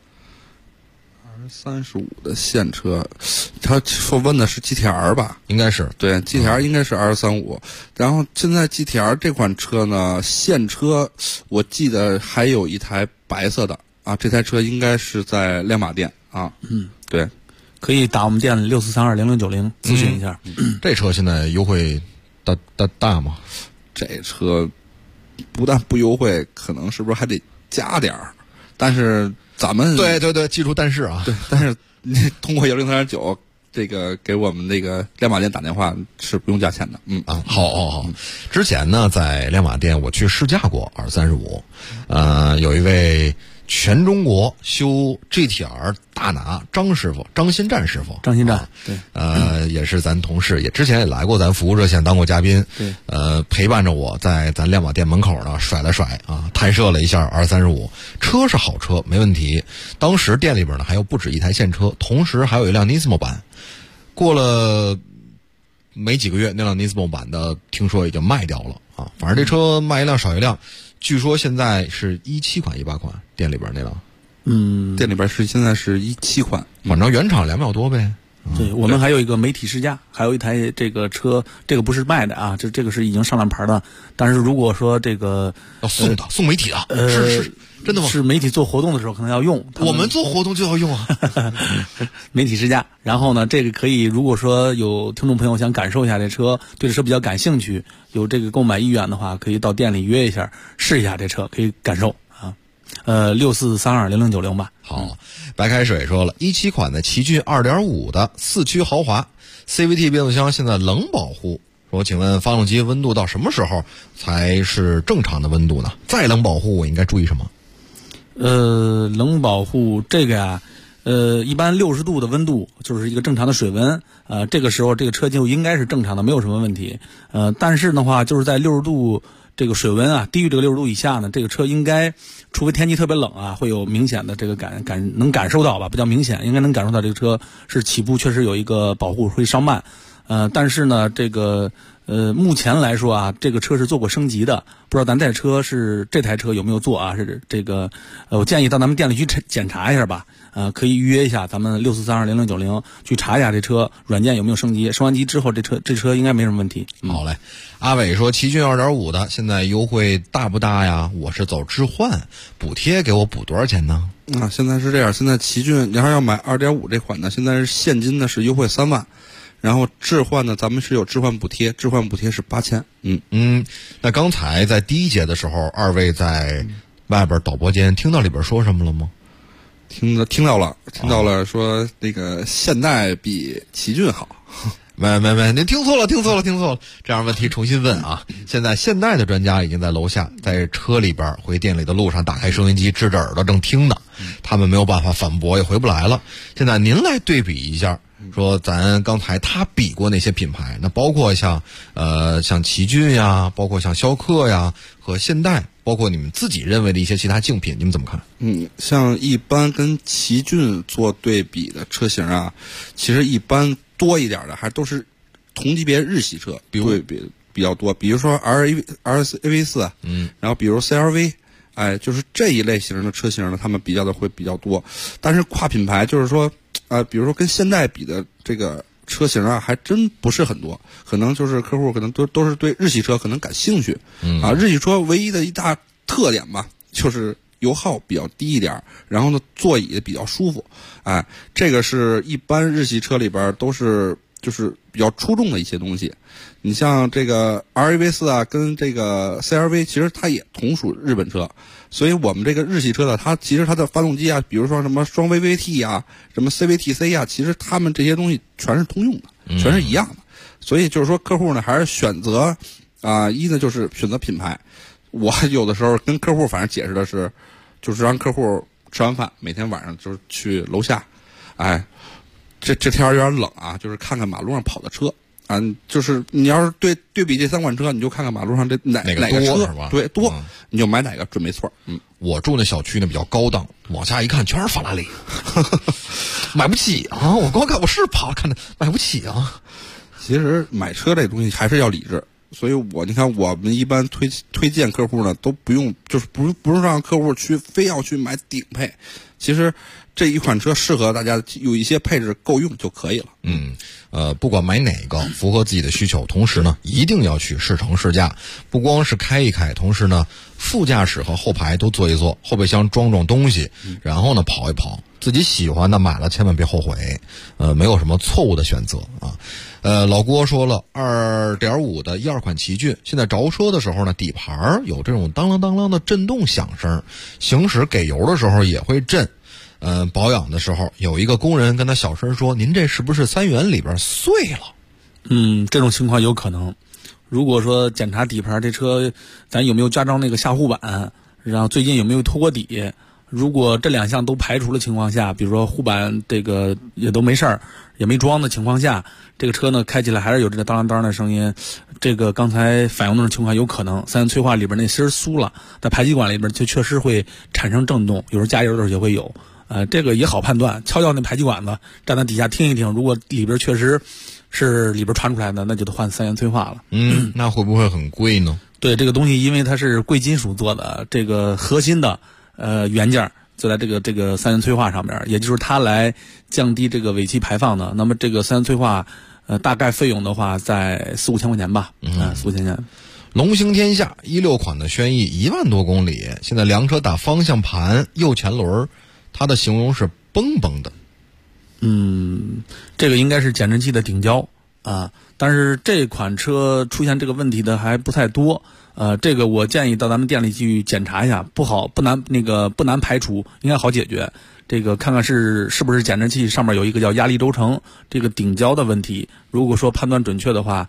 ？R35的现车，他说问的是 GTR 吧？ 应该是， 对，GTR 应该是 R35。然后现在 GTR 这款车呢，现车我记得还有一台白色的啊，这台车应该是在亮马店啊。对， 可以打我们店64320090咨询一下。 这车现在优惠大吗？ 这车不但不优惠，可能是不是还得加点儿？但是咱们对，记住但是啊， 对，但是通过103.9这个给我们那个亮马店打电话是不用加钱的。 好。之前呢，在亮马店我去试驾过 R35，有一位全中国修 GTR 大拿张师傅，张新战师傅， 对， 也是咱同事，之前也来过咱服务热线当过嘉宾， 对， 陪伴着我在咱亮马店门口呢甩了甩啊，探摄了一下 R35，车是好车，没问题。当时店里边呢还有不止一台现车，同时还有一辆 Nismo 版，过了没几个月，那辆 Nismo 版的听说已经卖掉了啊，反正这车卖一辆少一辆。据说现在是17款18款，店里边那辆， 店里边现在是17款， 反正原厂2秒多呗。 对，我们还有一个媒体试驾，还有一台这个车，这个不是卖的啊，这个是已经上了牌的。但是如果说这个要送的，送媒体的，是真的吗？ 是媒体做活动的时候可能要用， 我们做活动就要用啊。 媒体试驾，然后呢，这个可以，如果说有听众朋友想感受一下这车，对这车比较感兴趣，有这个购买意愿的话，可以到店里约一下，试一下这车，可以感受啊。64320090吧。 好，白开水说了，17款的奇骏2.5的4驱豪华 CVT 变速箱现在冷保护，说请问发动机温度到什么时候才是正常的温度呢？再冷保护我应该注意什么？ 冷保护这个呀，一般60度的温度就是一个正常的水温，这个时候这个车就应该是正常的，没有什么问题。但是的话，就是在60度这个水温啊，低于这个60度以下呢，这个车应该，除非天气特别冷啊，会有明显的这个能感受到吧，比较明显，应该能感受到这个车是起步确实有一个保护会稍慢。但是呢，这个目前来说啊，这个车是做过升级的，不知道咱这台车有没有做啊？是这个，我建议到咱们店里去检查一下吧。可以预约一下咱们64320090去查一下这车软件有没有升级，升完级之后这车应该没什么问题。 好嘞，阿伟说奇骏2.5的现在优惠大不大呀？我是走置换，补贴给我补多少钱呢？ 现在是这样，现在奇骏你要买2.5这款呢，现在是现金呢是优惠3万。然后置换呢，咱们是有置换补贴，置换补贴是8000。 那刚才在第一节的时候，二位在外边导播间听到里边说什么了吗？ 听到了，说那个现代比奇骏好。 没，您听错了。这样问题重新问啊！现在现代的专家已经在楼下，在车里边回店里的路上打开收音机，支着耳朵正听呢。他们没有办法反驳，也回不来了。现在您来对比一下。说咱刚才他比过那些品牌，那包括像奇骏呀，包括像逍客呀和现代，包括你们自己认为的一些其他竞品，你们怎么看？ 像一般跟奇骏做对比的车型啊，其实一般多一点的还都是同级别日系车，比较多，比如说 RAV4，然后比如 CRV。就是这一类型的车型呢，他们比较的会比较多，但是跨品牌就是说，比如说跟现代比的这个车型啊，还真不是很多，可能就是客户可能都是对日系车可能感兴趣，日系车唯一的一大特点吧，就是油耗比较低一点，然后呢座椅比较舒服，这个是一般日系车里边都是就是比较出众的一些东西。你像这个 RAV4 啊，跟这个 CRV， 其实它也同属日本车，所以我们这个日系车的，它其实它的发动机啊，比如说什么双 VVT 啊，什么 CVTC 啊，其实它们这些东西全是通用的，全是一样的。所以就是说，客户呢还是选择一呢就是选择品牌。我有的时候跟客户反正解释的是，就是让客户吃完饭每天晚上就是去楼下，这天有点冷啊，就是看看马路上跑的车啊，就是你要是对比这3款车，你就看看马路上这哪个车是吧？ 对多，你就买哪个准没错。 我住那小区呢比较高档，往下一看全是法拉利，买不起啊！我光看我是跑看着买不起啊。 其实买车这东西还是要理智，所以你看我们一般推荐客户呢都不用，就是不是让客户非要去买顶配，其实这一款车适合大家，有一些配置够用就可以了。 不管买哪个符合自己的需求，同时呢一定要去试乘试驾，不光是开一开，同时呢副驾驶和后排都坐一坐，后备箱装东西，然后呢跑一跑，自己喜欢的买了千万别后悔，没有什么错误的选择啊。老郭说了 2.5 的12款奇骏，现在着车的时候呢，底盘有这种当啷当啷的震动响声，行驶给油的时候也会震。保养的时候有一个工人跟他小声说：“您这是不是3元里边碎了？” 这种情况有可能。如果说检查底盘，这车咱有没有加装那个下护板，然后最近有没有拖过底，如果这2项都排除的情况下，比如说护板这个也都没事儿，也没装的情况下，这个车呢开起来还是有这个当啷当的声音，这个刚才反映那种情况有可能3元催化里边那芯酥了，在排气管里边就确实会产生震动，有时候加油的时候也会有。这个也好判断，敲敲那排气管子，站在底下听一听，如果里边确实是里边传出来的，那就得换3元催化了。 那会不会很贵呢？ 对，这个东西因为它是贵金属做的，这个核心的元件就在这个3元催化上面，也就是它来降低这个尾气排放的。那么这个3元催化大概费用的话在4-5千块钱吧，4-5千块钱。 龙行天下16款的轩逸1万多公里，现在凉车打方向盘，右前轮它的形容是蹦蹦的。 这个应该是减震器的顶胶啊，但是这款车出现这个问题的还不太多。这个我建议到咱们店里去检查一下，不难排除，应该好解决。这个看看是不是减震器上面有一个叫压力轴承这个顶胶的问题。如果说判断准确的话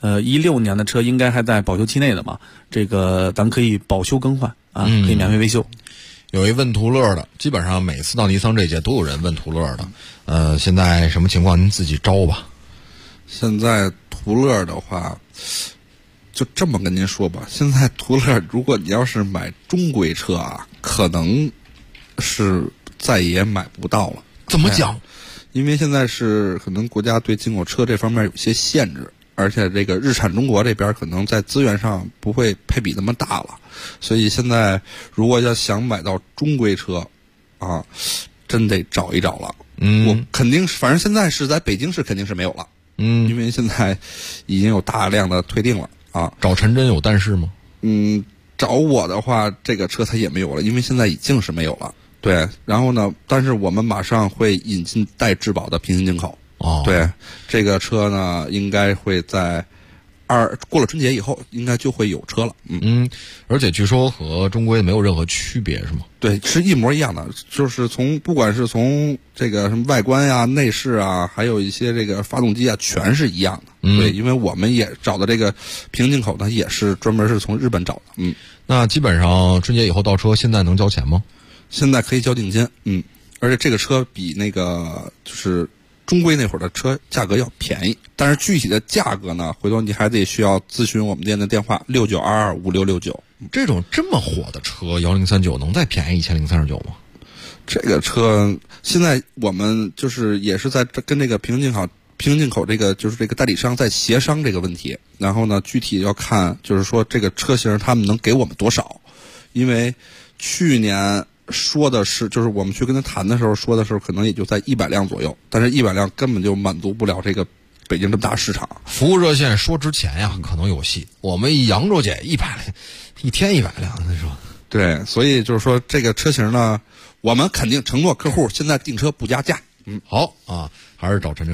，16年的车应该还在保修期内的嘛，这个咱可以保修更换啊，可以免费维修。 有一问途乐的，基本上每次到尼桑这届都有人问途乐的。现在什么情况您自己招吧。 现在途乐的话，就这么跟您说吧，现在途乐如果你要是买中规车啊，可能是再也买不到了。 怎么讲？ 因为现在是可能国家对进口车这方面有些限制，而且这个日产中国这边可能在资源上不会配比那么大了，所以现在如果要想买到中规车啊，真得找一找了。我肯定是，反正现在是在北京市肯定是没有了。因为现在已经有大量的退订了啊。 找陈真有但是吗？ 找我的话，这个车它也没有了，因为现在已经是没有了。对，然后呢，但是我们马上会引进带质保的平行进口。对，这个车呢，应该会在过了春节以后，应该就会有车了。 而且据说和中规没有任何区别，是吗？ 对，是一模一样的，就是不管是从这个什么外观呀、内饰啊，还有一些这个发动机啊，全是一样的。对，因为我们也找的这个平行进口呢，也是专门是从日本找的。 那基本上春节以后到车，现在能交钱吗？ 现在可以交定金。而且这个车比那个就是中规那会儿的车价格要便宜，但是具体的价格呢，回头你还得需要咨询我们店的电话69225669。 这种这么火的车1039能再便宜1039吗？ 这个车现在我们就是也是在跟这个平行进口这个就是这个代理商在协商这个问题，然后呢具体要看就是说这个车型他们能给我们多少，因为去年说的是，就是我们去跟他谈的时候说的时候，可能也就在100辆左右，但是100辆根本就满足不了这个北京这么大市场。 服务热线说之前呀，可能有戏。我们扬州姐100辆，一天100辆，你说？ 对，所以就是说这个车型呢，我们肯定承诺客户现在订车不加价。 好啊，还是找陈真吧。 对。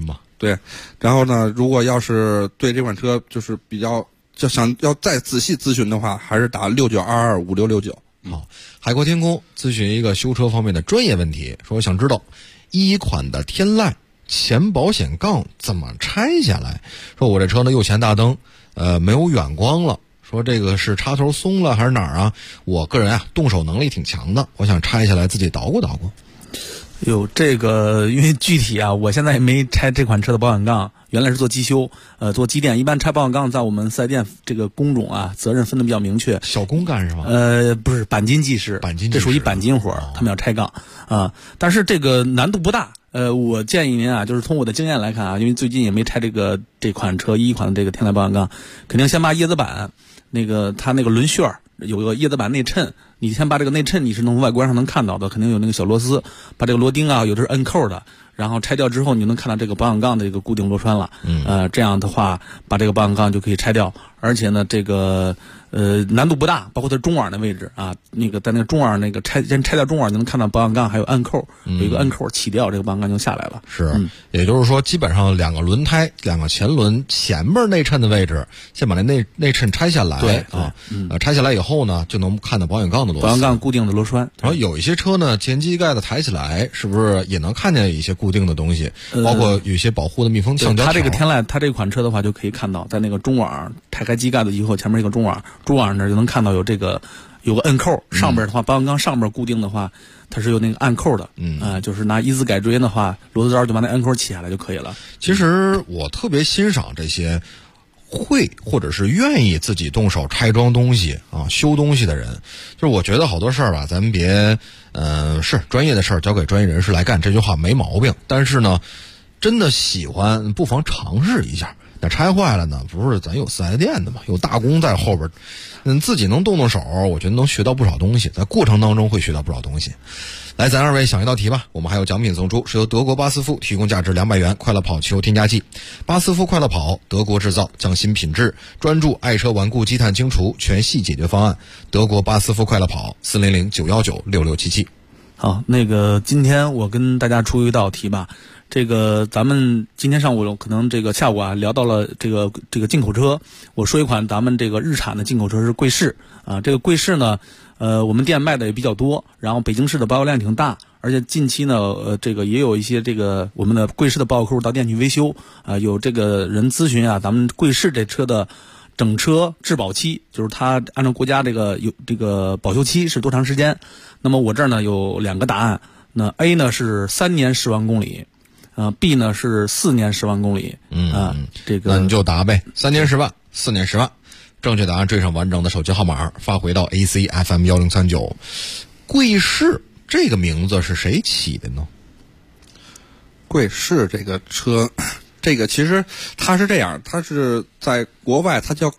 对，然后呢，如果要是对这款车就是比较就想要再仔细咨询的话，还是打69225669。 好，海阔天空咨询一个修车方面的专业问题，说我想知道一款的天籁前保险杠怎么拆下来？说我这车呢右前大灯没有远光了，说这个是插头松了还是哪儿啊？我个人啊动手能力挺强的，我想拆下来自己捣鼓捣鼓。 有这个，因为具体啊，我现在也没拆这款车的保险杠，原来是做机修，做机电。一般拆保险杠在我们4S店这个工种啊，责任分得比较明确。 小工干是吗？ 不是，钣金技师，这属于钣金活，他们要拆杠啊。但是这个难度不大。我建议您啊，就是从我的经验来看啊，因为最近也没拆这款车一款的这个天籁保险杠，肯定先把叶子板它那个轮旋有个叶子板内衬，你先把这个内衬你是从外观上能看到的，肯定有那个小螺丝，把这个螺钉啊有的是摁扣的，然后拆掉之后你就能看到这个保险杠的这个固定螺栓了。这样的话把这个保险杠就可以拆掉，而且呢这个难度不大，包括它中网的位置啊，在那个中网先拆掉中网，就能看到保险杠还有按扣，有一个按扣起掉，这个保险杠就下来了。 是，也就是说基本上2个轮胎2个前轮前面内衬的位置，先把那内衬拆下来。 对啊，拆下来以后呢，就能看到保险杠的螺丝， 保险杠固定的螺栓。 然后有一些车呢，前机盖子抬起来，是不是也能看见一些固定的东西，包括有一些保护的密封橡胶条。 它这个天籁，它这款车的话就可以看到，在那个中网拆开机盖子以后，前面一个中网那就能看到有个摁扣，上边的话保险杠上边固定的话，它是有那个按扣的。就是拿一字改锥的话，螺丝刀就把那按扣起下来就可以了。 其实我特别欣赏这些会或者是愿意自己动手拆装东西啊、修东西的人。就是我觉得好多事儿吧，咱们别是专业的事儿交给专业人士来干，这句话没毛病。但是呢，真的喜欢不妨尝试一下。那拆坏了呢，不是咱有4S店的嘛，有大工在后边，自己能动手，我觉得能学到不少东西，在过程当中会学到不少东西。来，咱2位想一道题吧，我们还有奖品送出，是由德国巴斯夫提供价值200元快乐跑汽油添加剂。巴斯夫快乐跑，德国制造，匠心品质，专注爱车顽固积碳清除全系解决方案。德国巴斯夫快乐跑，400-919-6677。 好，今天我跟大家出一道题吧。咱们今天上午可能下午啊聊到了这个进口车，我说一款咱们日产的进口车是贵士啊。这个贵士呢，我们店卖的也比较多，然后北京市的保有量挺大，而且近期呢，也有一些我们的贵士的保有客户到店去维修啊，有人咨询啊，咱们贵士这车的整车质保期，就是它按照国家有保修期是多长时间？那么我这儿呢有2个答案，那 A 呢是3年10万公里。B 呢是4年10万公里。 那你就答呗，3年10万，4年10万。正确答案缀上完整的手机号码，发回到 ACFM1039。贵士这个名字是谁起的呢？ 贵士这个车，其实它是这样，它是在国外它叫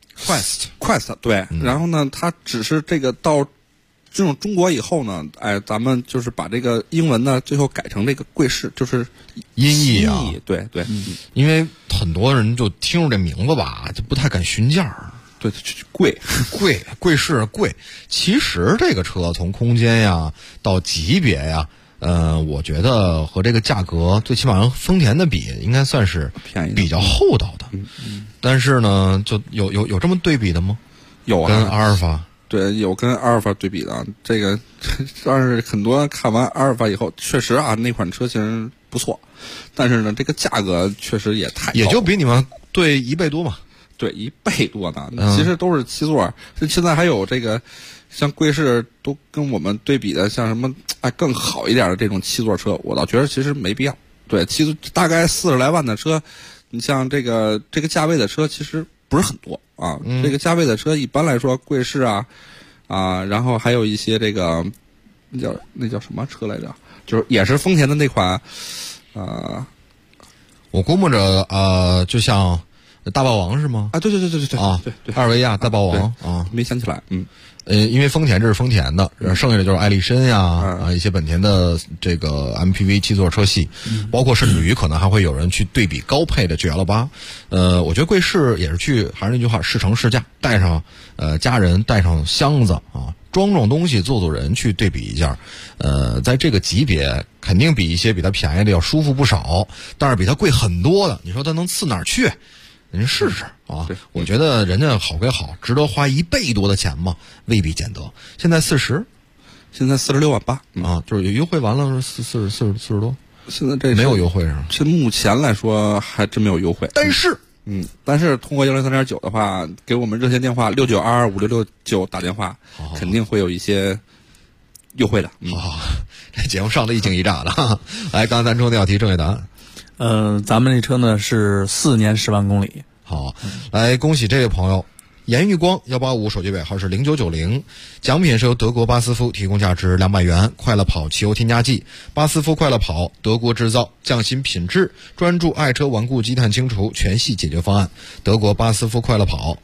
Quest， 对。然后呢，它只是到进入中国以后呢，咱们就是把这个英文呢，最后改成这个贵士，就是音译啊。 对， 因为很多人就听着这名字吧，就不太敢询价。 对，贵士贵。其实这个车从空间呀到级别呀，我觉得和这个价格，最起码和丰田的比，应该算是便宜， 比较厚道的。但是呢，就有这么对比的吗？ 有啊， 跟阿尔法。 对，有跟阿尔法对比的，但是很多人看完阿尔法以后，确实啊，那款车其实不错，但是呢，这个价格确实也太高了， 也就比你们对1倍多嘛。 对，1倍多呢，其实都是7座，现在还有像贵士都跟我们对比的，像什么更好一点的这种7座车，我倒觉得其实没必要。对，其实大概40来万的车，你像这个价位的车，其实不是很多啊。这个价位的车一般来说，贵士啊，然后还有一些那叫什么车来着？就是也是丰田的那款， 我估摸着就像大霸王是吗？ 对啊，对，阿尔维亚大霸王啊， 没想起来， 因为丰田这是丰田的，剩下的就是艾力绅呀，一些本田的这个 MPV 7座车系，包括甚至于可能还会有人去对比高配的 GL8。我觉得贵士也是还是那句话，试乘试驾，带上家人，带上箱子啊，装东西，坐人去对比一下。在这个级别肯定比一些比它便宜的要舒服不少，但是比它贵很多的，你说它能次哪儿去？您试试啊！我觉得人家好归好，值得花1倍多的钱吗？未必见得。现在40， 现在46万8 啊，就是有优惠完了40多。 现在这没有优惠是吧？ 这目前来说还真没有优惠， 但是通过103.9的话，给我们热线电话69225669打电话，肯定会有一些优惠的。 好，这节目上的一惊一乍的。来，刚才咱说的要提正确答案。 咱们这车呢是4年10万公里。 好，来恭喜这位朋友。严玉光185手机尾号是0990，奖品是由德国巴斯夫提供价值200元快乐跑汽油添加剂。巴斯夫快乐跑，德国制造，匠心品质，专注爱车顽固积碳清除全系解决方案。德国巴斯夫快乐跑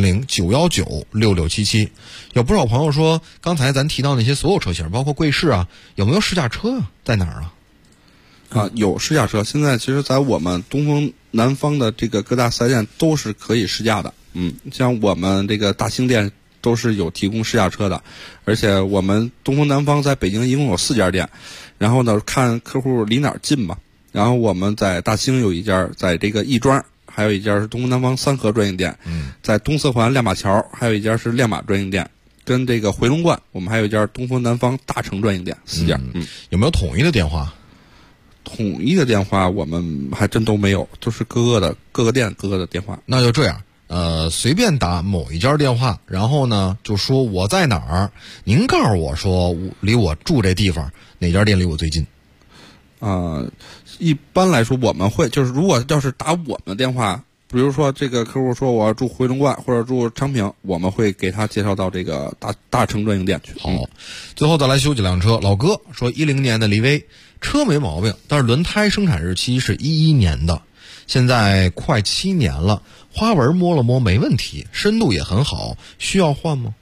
400-919-6677。有不少朋友说，刚才咱提到那些所有车型，包括贵士啊，有没有试驾车啊？在哪儿啊？ 有试驾车，现在其实在我们东风南方的这个各大4S店都是可以试驾的。像我们这个大兴店都是有提供试驾车的，而且我们东风南方在北京一共有4家店，然后呢看客户离哪儿近吧。然后我们在大兴有一家，在这个亦庄还有一家是东风南方三河专营店，在东四环亮马桥还有一家是亮马专营店，跟这个回龙观我们还有一家东风南方大成专营店，4家。 有没有统一的电话？ 统一的电话我们还真都没有，都是各个店各个的电话。 那就这样。随便打某一家电话，然后呢就说我在哪儿，您告诉我说离我住这地方哪家店离我最近。 一般来说我们会就是如果要是打我们的电话，比如说这个客户说我要住回龙观或者住昌平，我们会给他介绍到这个大成专营店去。 好，最后再来修几辆车。老哥说10年的骊威车没毛病，但是轮胎生产日期是11年的，现在快7年了，花纹摸了摸没问题，深度也很好，需要换吗？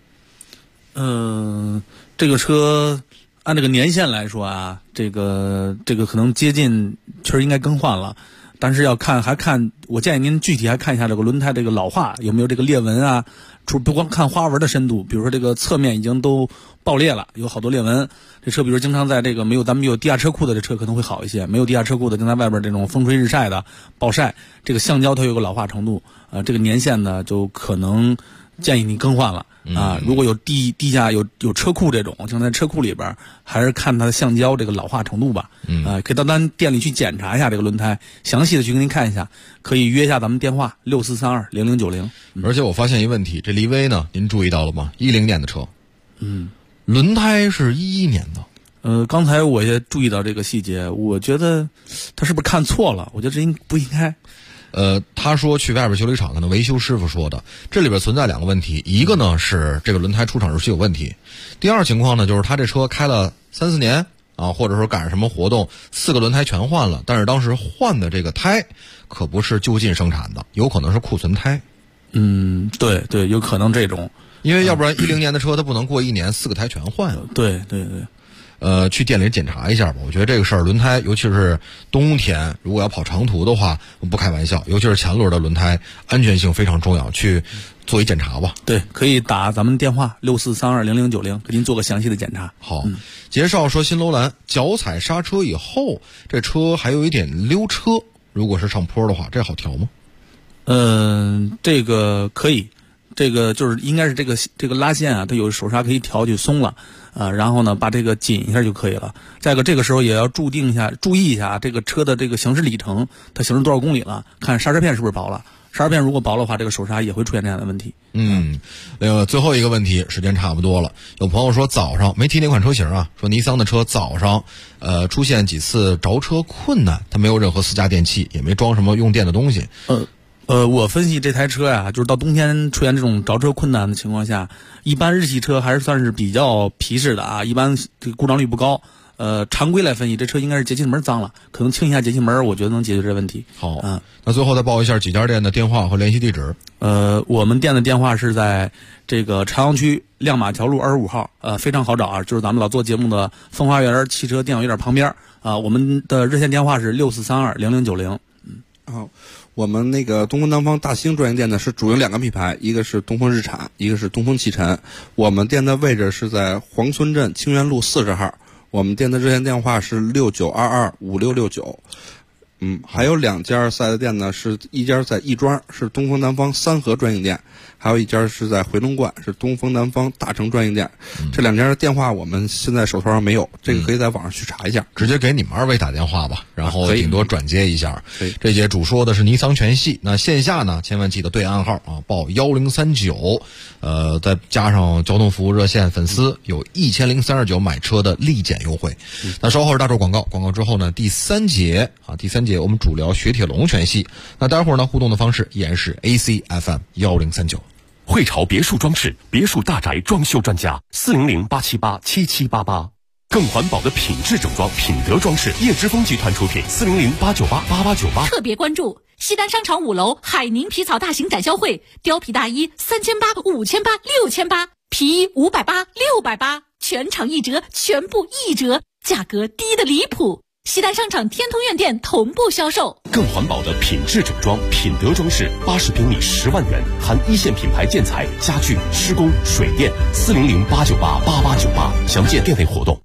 这个车按这个年限来说啊，这个可能接近确实应该更换了，但是要看我建议您具体还看一下这个轮胎这个老化有没有这个裂纹啊，不光看花纹的深度，比如说这个侧面已经都爆裂了，有好多裂纹。这车比如经常在这个咱们有地下车库的这车可能会好一些，没有地下车库的正在外边这种风吹日晒的暴晒，这个橡胶它有个老化程度，这个年限呢就可能建议你更换了啊。如果有地下有车库这种，就在车库里边，还是看它的橡胶这个老化程度吧。可以到咱店里去检查一下这个轮胎，详细的去给您看一下，可以约一下咱们电话64320090。 而且我发现一问题，这骊威呢，您注意到了吗？10年的车，轮胎是11年的。 刚才我也注意到这个细节，我觉得他是不是看错了？我觉得这不应该。 他说去外边修理厂，可能维修师傅说的。这里边存在2个问题，一个呢是这个轮胎出厂日期有问题，第二情况呢就是他这车开了3-4年啊，或者说赶上什么活动，4个轮胎全换了，但是当时换的这个胎可不是就近生产的，有可能是库存胎。 对，有可能这种， 因为要不然10年的车它不能过1年4个胎全换。 对。 去店里检查一下吧。我觉得这个事儿，轮胎尤其是冬天，如果要跑长途的话，不开玩笑，尤其是前轮的轮胎，安全性非常重要，去做一检查吧。 对，可以打咱们电话64320090，给您做个详细的检查。 好，介绍说新楼兰脚踩刹车以后，这车还有一点溜车，如果是上坡的话，这好调吗？ 这个可以。这个就是应该是这个拉线啊，它有手刹可以调就松了然后呢把这个紧一下就可以了。再一个这个时候也要注意一下这个车的这个行驶里程，它行驶多少公里了，看刹车片是不是薄了。刹车片如果薄的话，这个手刹也会出现这样的问题。 最后一个问题，时间差不多了。有朋友说早上没提哪款车型啊，说尼桑的车早上出现几次着车困难，它没有任何私家电器，也没装什么用电的东西。 我分析这台车呀，就是到冬天出现这种着车困难的情况下，一般日系车还是算是比较皮实的啊，一般这个故障率不高。常规来分析，这车应该是节气门脏了，可能清一下节气门，我觉得能解决这问题。 好，那最后再报一下几家店的电话和联系地址。 我们店的电话是在这个朝阳区亮马桥路25号，非常好找啊，就是咱们老做节目的风花园汽车电脑店旁边我们的热线电话是64320090。 好。我们那个东风南方大兴专营店呢是主营2个品牌，一个是东风日产，一个是东风启辰。我们店的位置是在黄村镇清源路40号， 我们店的热线电话是69225669。还有2家4S店呢，是一家在亦庄，是东风南方三河专营店，还有一家是在回龙观，是东风南方大成专营店。这2家的电话我们现在手头上没有，这个可以在网上去查一下。 直接给你们2位打电话吧，然后顶多转接一下。这节主说的是尼桑全系，那线下呢，千万记得对暗号啊，报1039，再加上交通服务热线，粉丝有1039买车的立减优惠。那稍后是大众广告，广告之后呢，第三节我们主聊雪铁龙全系。那待会儿呢，互动的方式依然是 ACFM 1039。 汇潮别墅装饰，别墅大宅装修专家，400-878-7788。更环保的品质整装，品德装饰，叶之峰集团出品，400-898-8898。 特别关注西单商场5楼海宁皮草大型展销会，貂皮大衣3800、5800、6800，皮衣580、680，全场1折，全部1折，价格低得离谱。西单商场天通苑店同步销售。 更环保的品质整装，品德装饰，80平米10万元，含一线品牌建材、家具、施工、水电，400-898-8898，详见店内活动。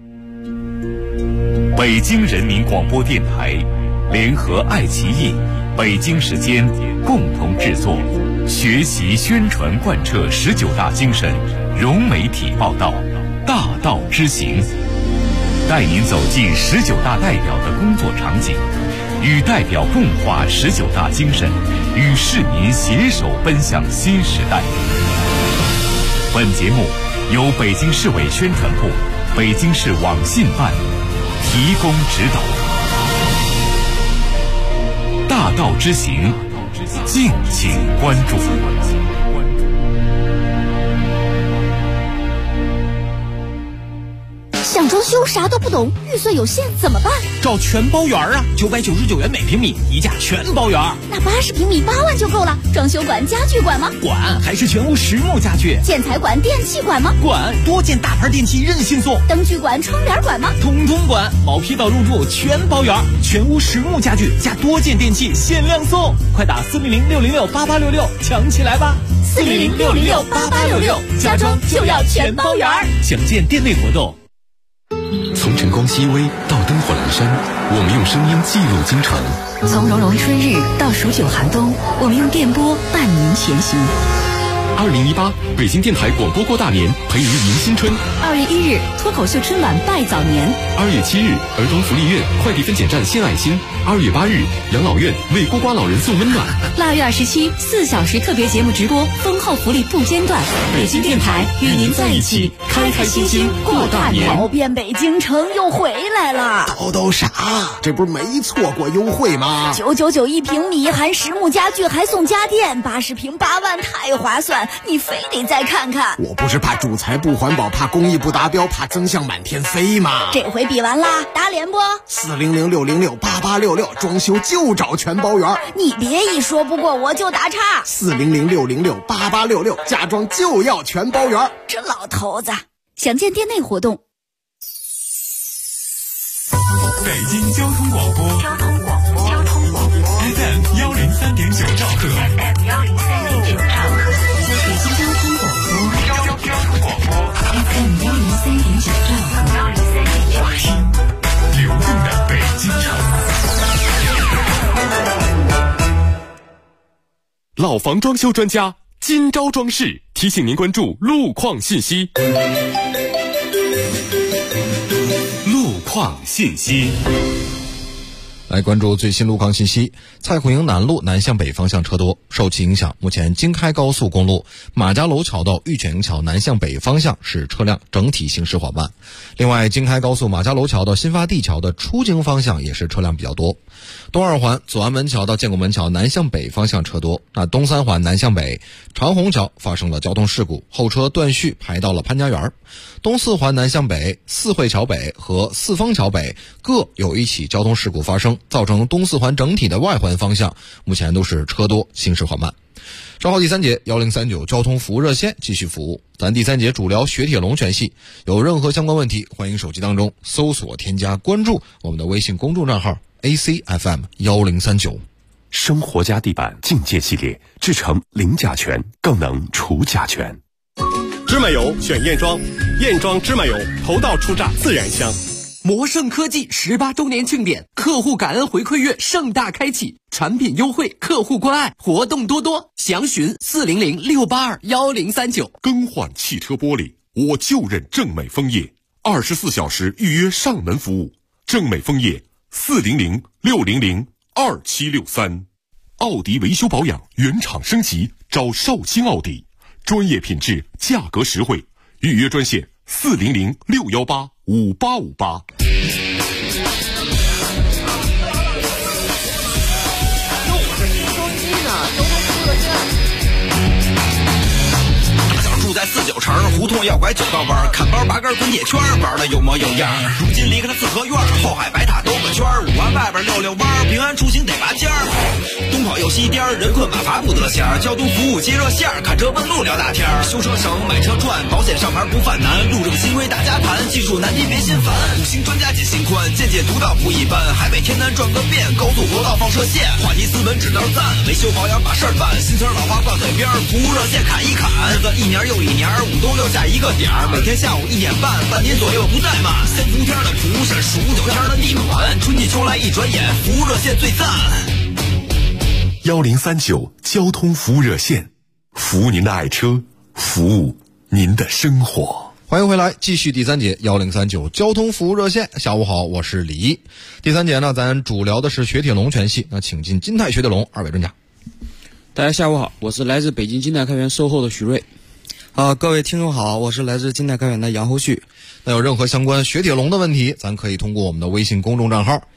北京人民广播电台联合爱奇艺、北京时间共同制作，学习宣传贯彻19大精神，融媒体报道，大道之行，带您走进19大代表的工作场景，与代表共话19大精神，与市民携手奔向新时代。本节目由北京市委宣传部、北京市网信办提供指导。大道之行，敬请关注。 想装修啥都不懂，预算有限怎么办？ 找全包园啊，999元每平米，一价全包园。 那80平米8万就够了。装修管、家具管吗？ 管，还是全屋实木家具。 建材管、电器管吗？ 管，多件大牌电器任性送。 灯具管、窗帘管吗？ 通通管，毛坯到入住全包园，全屋实木家具加多件电器限量送，快打400-606-8866抢起来吧 ！400-606-8866，家装就要全包园。 详见店内活动。 从晨光熹微到灯火阑珊，我们用声音记录京城； 从融融春日到数9寒冬，我们用电波伴您前行。 2018北京电台广播过大年，陪您迎新春。 2月1日脱口秀春晚拜早年。 2月7日儿童福利院快递分拣站献爱心。2月8日养老院为孤寡老人送温暖。 2月27 4小时特别节目直播，丰厚福利不间断。北京电台与您在一起，开开心心过大年。 跑遍北京城又回来了。 都啥？这不是没错过优惠吗 ？999一平米，含实木家具还送家电，80平8万，太划算！你非得再看看。 我不是怕主材不环保，怕工艺不达标，怕增项满天飞吗？ 这回比完啦，打脸不？400-606-8866，装修就找全包园。你别一说不过我就打岔。 400-606-8866，家装就要全包园。 这老头子，详见店内活动。 北京交通广播FM 103.9兆赫， 北京交通广播 FM 103.9兆赫， 听流动的北京城。 老房装修专家金招装饰提醒您关注路况信息。路况信息。 来关注最新路况信息。蔡虎营南路南向北方向车多，受其影响，目前京开高速公路马家楼桥到玉泉营桥南向北方向是车辆整体行驶缓慢。另外，京开高速马家楼桥到新发地桥的出京方向也是车辆比较多。东二环左安门桥到建国门桥南向北方向车多。那东三环南向北长虹桥发生了交通事故，后车断续排到了潘家园。东四环南向北四惠桥北和四方桥北各有一起交通事故发生，造成东四环整体的外环方向目前都是车多，行驶缓慢。稍后第三节1039交通服务热线继续服务。咱第三节主聊雪铁龙全系，有任何相关问题，欢迎手机当中搜索添加关注我们的微信公众账号 ACFM 1039。 生活家地板境界系列制成零甲醛，更能除甲醛。 芝麻油选燕庄，燕庄芝麻油头道出榨自然香。 魔盛科技18周年庆典，客户感恩回馈月盛大开启，产品优惠，客户关爱，活动多多，详询400-682-1039。 更换汽车玻璃，我就认正美枫叶，24小时预约上门服务。正美枫叶400-600-2763。奥迪维修保养原厂升级，找绍兴奥迪，专业品质，价格实惠，预约专线400-618-5858。 住在49城，胡同要拐9道弯，看包拔根滚铁圈，玩的有模有样。如今离开了四合院，后海白塔兜个圈，5环外边溜溜弯，平安出行得拔尖儿。东跑又西颠，人困马乏不得闲，交通服务接热线，看车问路聊大天，修车省买车赚，保险上牌不犯难，路政新规大家谈，技术难题别心烦，五星专家解心宽，见解独到不一般，海北天南转个遍，高速国道放射线，话题斯文指道赞，维修保养把事儿办，新词老话挂嘴边，服务热线砍一砍，日子一年又一年，5冬6夏一个点儿，每天下午1点半，半年左右不怠慢。三伏天的蒲扇，数9天的逆款，春季秋来一转眼，服务热线最赞。 1039交通服务热线，服务您的爱车，服务您的生活。 欢迎回来，继续第3节1039交通服务热线。下午好，我是李一。第3节呢，咱主聊的是雪铁龙全系，那请进金泰雪铁龙2位专家。 大家下午好，我是来自北京金泰开源售后的徐瑞。各位听众好，我是来自金泰开源的杨后旭。 那有任何相关雪铁龙的问题，咱可以通过我们的微信公众账号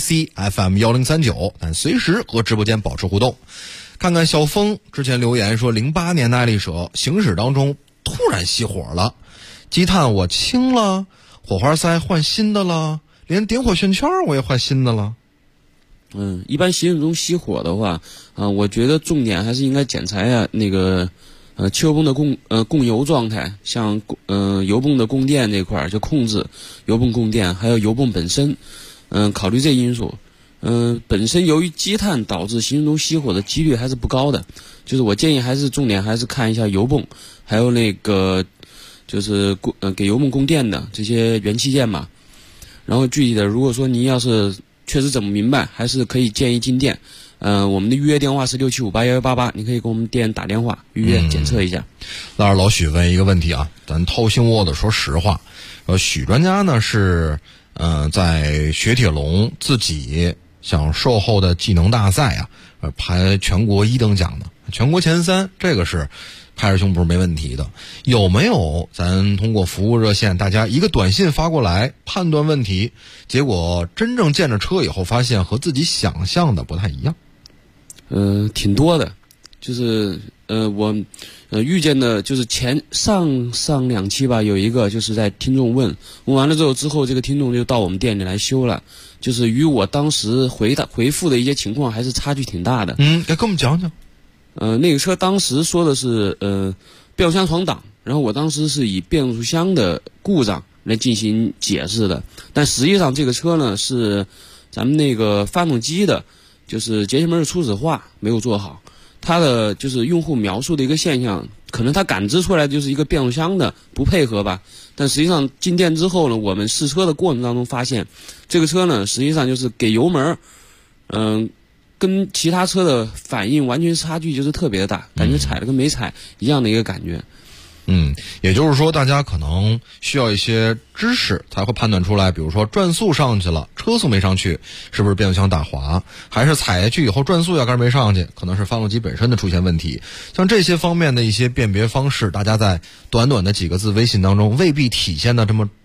ACFM1039，但随时和直播间保持互动。看看小峰之前留言说，08年的爱丽舍行驶当中突然熄火了，积碳我清了，火花塞换新的了，连点火旋圈我也换新的了。 一般行驶中熄火的话，我觉得重点还是应该检查呀那个汽油泵的供油状态，像油泵的供电这块儿就控制油泵供电，还有油泵本身，考虑这因素。本身由于积碳导致行驶中熄火的几率还是不高的，就是我建议还是重点还是看一下油泵，还有那个就是给油泵供电的这些元器件嘛。然后具体的，如果说您要是确实整不明白，还是可以建议进店。我们的预约电话是67581188，你可以给我们店打电话预约检测一下。 老许问一个问题啊，咱掏心窝子说实话，许专家呢是在雪铁龙自己像售后的技能大赛啊，排全国1等奖的，全国前3，这个是拍着胸脯没问题的。有没有咱通过服务热线，大家一个短信发过来判断问题，结果真正见着车以后发现和自己想象的不太一样？ 挺多的，就是我遇见的就是上2期吧，有一个就是在听众问完了之后，这个听众就到我们店里来修了，就是与我当时回复的一些情况还是差距挺大的。 跟我们讲讲。 那个车当时说的是变速箱闯档，然后我当时是以变速箱的故障来进行解释的，但实际上这个车呢是咱们那个发动机的就是节气门的初始化没有做好，它的就是用户描述的一个现象，可能他感知出来就是一个变速箱的不配合吧，但实际上进店之后呢，我们试车的过程当中发现，这个车呢实际上就是给油门跟其他车的反应完全差距就是特别的大，感觉踩了跟没踩一样的一个感觉。 也就是说大家可能需要一些知识才会判断出来，比如说转速上去了，车速没上去，是不是变速箱打滑，还是踩下去以后转速压根没上去，可能是发动机本身的出现问题。像这些方面的一些辨别方式，大家在短短的几个字微信当中未必体现的这么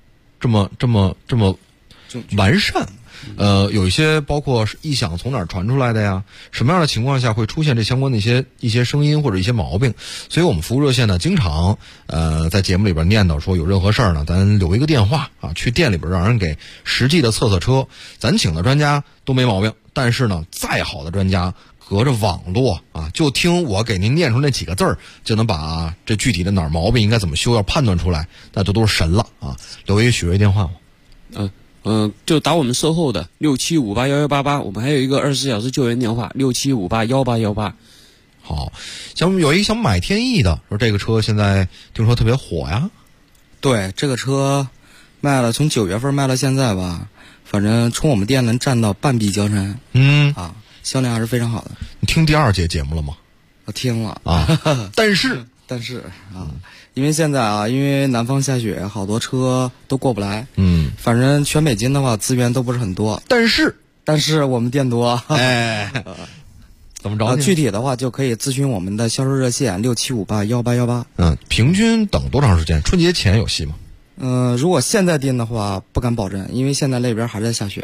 完善。有一些包括异响从哪儿传出来的呀，什么样的情况下会出现这相关的一些声音或者一些毛病，所以我们服务热线呢经常在节目里边念叨说有任何事儿呢咱留一个电话啊，去店里边让人给实际的测车，咱请的专家都没毛病，但是呢再好的专家隔着网络啊，就听我给您念出那几个字儿，就能把这具体的哪儿毛病应该怎么修要判断出来，那都是神了啊。留一个许瑞电话吗？ 就打我们售后的67581188，我们还有一个24小时救援电话67581818。 好，有一个想买天翼的，说这个车现在听说特别火呀。 对，这个车卖了，从9月份卖到现在吧，反正从我们店能占到半壁江山。销量还是非常好的。 你听第2节节目了吗？ 我听了啊，但是因为现在因为南方下雪，好多车都过不来。反正全北京的话资源都不是很多，但是我们店多。 怎么着？ 具体的话就可以咨询我们的销售热线67581818。 平均等多长时间？春节前有戏吗？ 如果现在订的话不敢保证，因为现在那边还在下雪。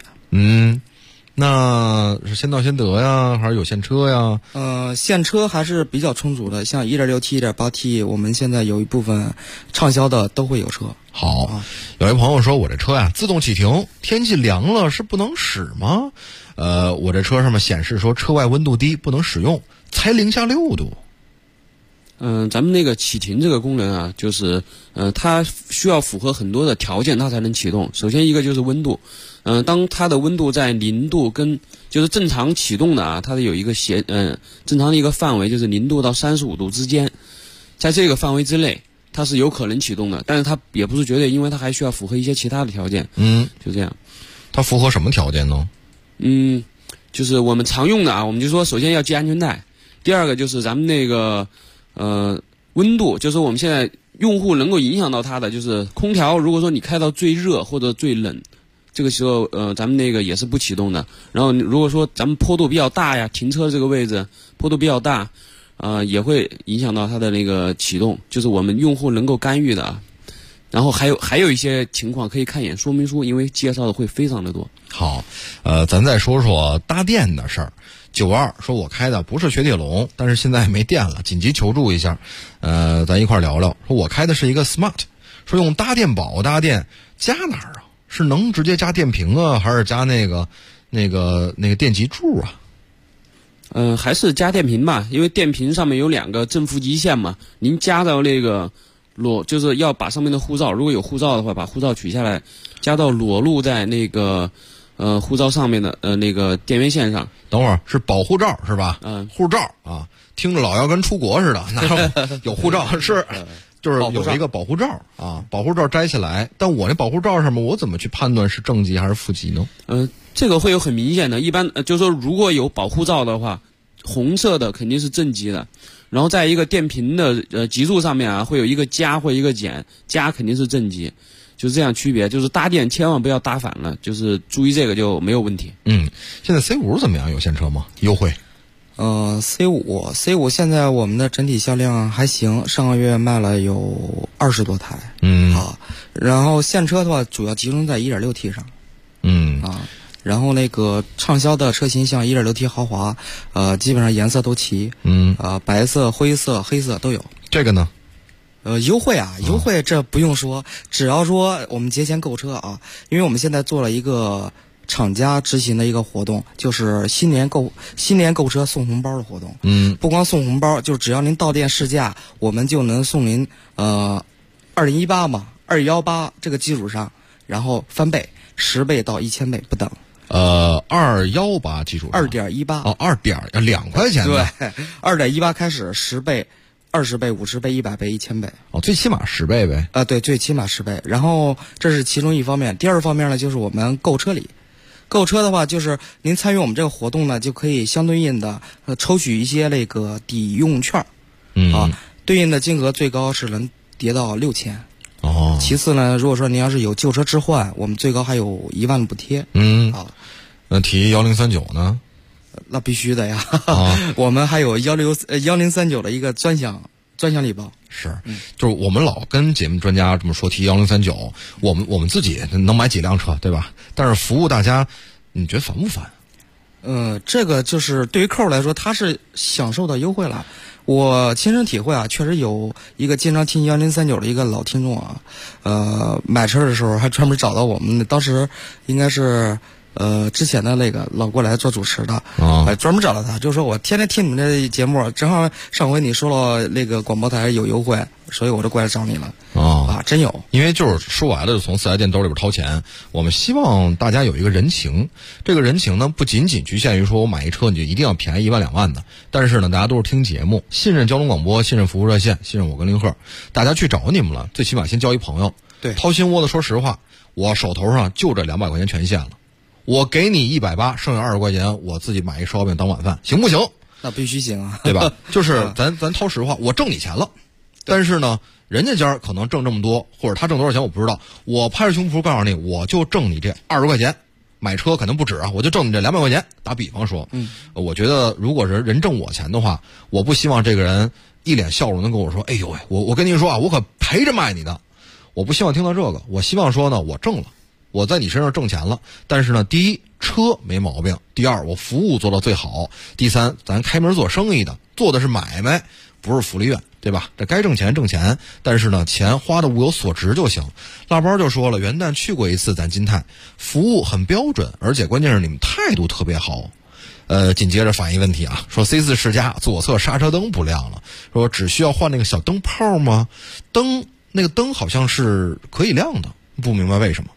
那是先到先得呀，还是有现车呀？ 现车还是比较充足的，像 1.6T、1.8T， 我们现在有一部分畅销的都会有车。 好，有一朋友说我这车呀自动启停，天气凉了是不能使吗？我这车上面显示说车外温度低，不能使用，才零下6度。 咱们那个启停这个功能啊，就是它需要符合很多的条件，它才能启动。首先一个就是温度，当它的温度在0度跟就是正常启动的啊，它的有一个正常的一个范围，就是0度到35度之间，在这个范围之内，它是有可能启动的，但是它也不是绝对，因为它还需要符合一些其他的条件。就这样。 它符合什么条件呢？ 就是我们常用的啊，我们就说首先要系安全带，第二个就是咱们那个温度，就是我们现在用户能够影响到它的，就是空调，如果说你开到最热或者最冷，这个时候咱们那个也是不启动的。然后如果说咱们坡度比较大呀，停车这个位置坡度比较大，也会影响到它的那个启动，就是我们用户能够干预的啊。然后还有一些情况可以看一眼说明书，因为介绍的会非常的多。 好，咱再说说搭电的事儿。92说我开的不是雪铁龙，但是现在没电了，紧急求助一下。咱一块聊聊。说我开的是一个 Smart， 说用搭电宝搭电加哪儿啊？是能直接加电瓶啊，还是加那个电极柱啊？ 还是加电瓶吧，因为电瓶上面有2个正负极线嘛，您加到那个就是要把上面的护照，如果有护照的话，把护照取下来，加到裸露在那个护照上面的那个电源线上。 等会儿是保护罩是吧？护照啊，听着老要跟出国似的。有护照是，就是有一个保护罩啊，保护罩摘下来，但我那保护罩上面我怎么去判断是正极还是负极呢？ 这个会有很明显的，一般就是说如果有保护罩的话，红色的肯定是正极的。然后在一个电瓶的极柱上面啊，会有一个加或一个减，加肯定是正极，就是这样区别。就是搭电千万不要搭反了，就是注意这个就没有问题。 现在 C5 怎么样？有现车吗？优惠 ？C5 现在我们的整体销量还行，上个月卖了有20多台。然后现车的话主要集中在 1.6T 上。然后那个畅销的车型像 1.6T 豪华，基本上颜色都齐，白色、灰色、黑色都有。 这个呢？ 优惠这不用说，只要说我们节前购车啊，因为我们现在做了一个厂家执行的一个活动，就是新年购车送红包的活动。不光送红包，就只要您到店试驾，我们就能送您2018嘛218这个基础上，然后翻倍10倍到1000倍不等。 218基础上 2.18 2块钱对，2.18开始10倍、20倍、50倍、100倍、1000倍。 最起码10倍呗。 对，最起码10倍。然后这是其中一方面，第二方面呢，就是我们购车礼。购车的话，就是您参与我们这个活动呢，就可以相对应的抽取一些那个抵用券，对应的金额最高是能叠到6000。其次呢，如果说您要是有旧车置换，我们最高还有1万的补贴。 那提1039呢？ 那必须的呀。我们还有1039的一个专享礼包。 是，就是我们老跟节目专家这么说，提1039，我们自己能买几辆车，对吧？但是服务大家，你觉得烦不烦？ 这个就是对于客户来说，他是享受到优惠了。我亲身体会啊，确实有一个经常听1039的一个老听众啊，买车的时候还专门找到我们，当时应该是之前的那个老过来做主持的，专门找了他，就说我天天听你们这节目，正好上回你说了那个广播台有优惠，所以我就过来找你了。真有。 因为就是说白了，就从四 S 店兜里边掏钱，我们希望大家有一个人情。这个人情呢，不仅仅局限于说我买一车你就一定要便宜1万2万的，但是呢，大家都是听节目，信任交通广播，信任服务热线，信任我跟林鹤，大家去找你们了，最起码先交一朋友。 对， 掏心窝子说实话，我手头上就这200块钱权限了，我给你180，剩下20块钱我自己买一烧饼当晚饭，行不行？ 那必须行啊， 对吧？就是咱掏实话，我挣你钱了，但是呢，人家家可能挣这么多，或者他挣多少钱我不知道，我拍着胸脯告诉你，我就挣你这20块钱，买车肯定不止啊，我就挣你这200块钱。打比方说，我觉得如果是人挣我钱的话，我不希望这个人一脸笑容能跟我说，哎呦喂，我跟你说啊，我可赔着卖你的，我不希望听到这个，我希望说呢，我挣了，我在你身上挣钱了，但是呢，第一，车没毛病，第二，我服务做到最好，第三，咱开门做生意的，做的是买卖，不是福利院，对吧？这该挣钱挣钱，但是呢，钱花的物有所值就行。腊八就说了，元旦去过一次咱金泰，服务很标准，而且关键是你们态度特别好。紧接着反映问题啊，说 C4 世嘉左侧刹车灯不亮了，说只需要换那个小灯泡吗？那个灯好像是可以亮的，不明白为什么。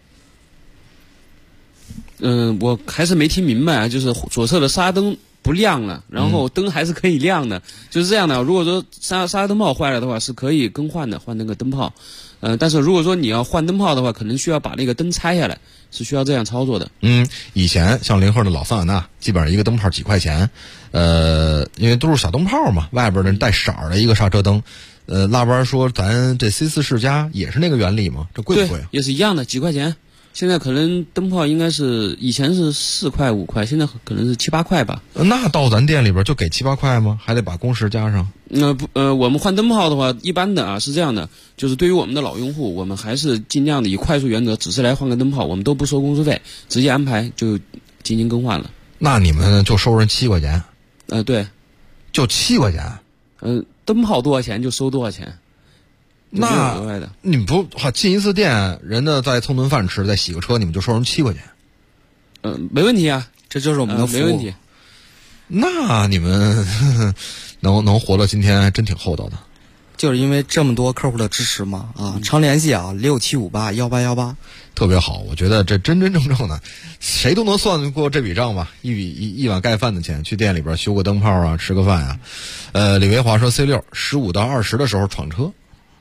我还是没听明白啊，就是左侧的刹灯不亮了，然后灯还是可以亮的，就是这样的。如果说刹灯泡坏了的话，是可以更换的，换那个灯泡。但是如果说你要换灯泡的话，可能需要把那个灯拆下来，是需要这样操作的。 以前像林鹤的老桑塔纳，基本上一个灯泡几块钱，因为都是小灯泡嘛，外边的带色儿的一个刹车灯。腊八说咱这 C4 世嘉也是那个原理吗？这贵不贵？ 也是一样的，几块钱。现在可能灯泡应该是以前是4块5块，现在可能是7、8块吧。 那到咱店里边就给7、8块吗？还得把工时加上？ 我们换灯泡的话，一般的啊是这样的，就是对于我们的老用户，我们还是尽量的以快速原则，只是来换个灯泡，我们都不收工时费，直接安排就进行更换了。 那你们就收人7块钱？ 对， 就7块钱。 灯泡多少钱就收多少钱。 那你们不进一次店，人家再蹭顿饭吃，再洗个车，你们就收人7块钱？ 没问题啊， 这就是我们的服务。 没问题。 那你们能活到今天，还真挺厚道的。 就是因为这么多客户的支持嘛，常联系啊，67581818， 特别好。我觉得这真正的，谁都能算过这笔账吧？一碗盖饭的钱，去店里边修个灯泡啊，吃个饭啊。李维华说 C6 15到20的时候闯车。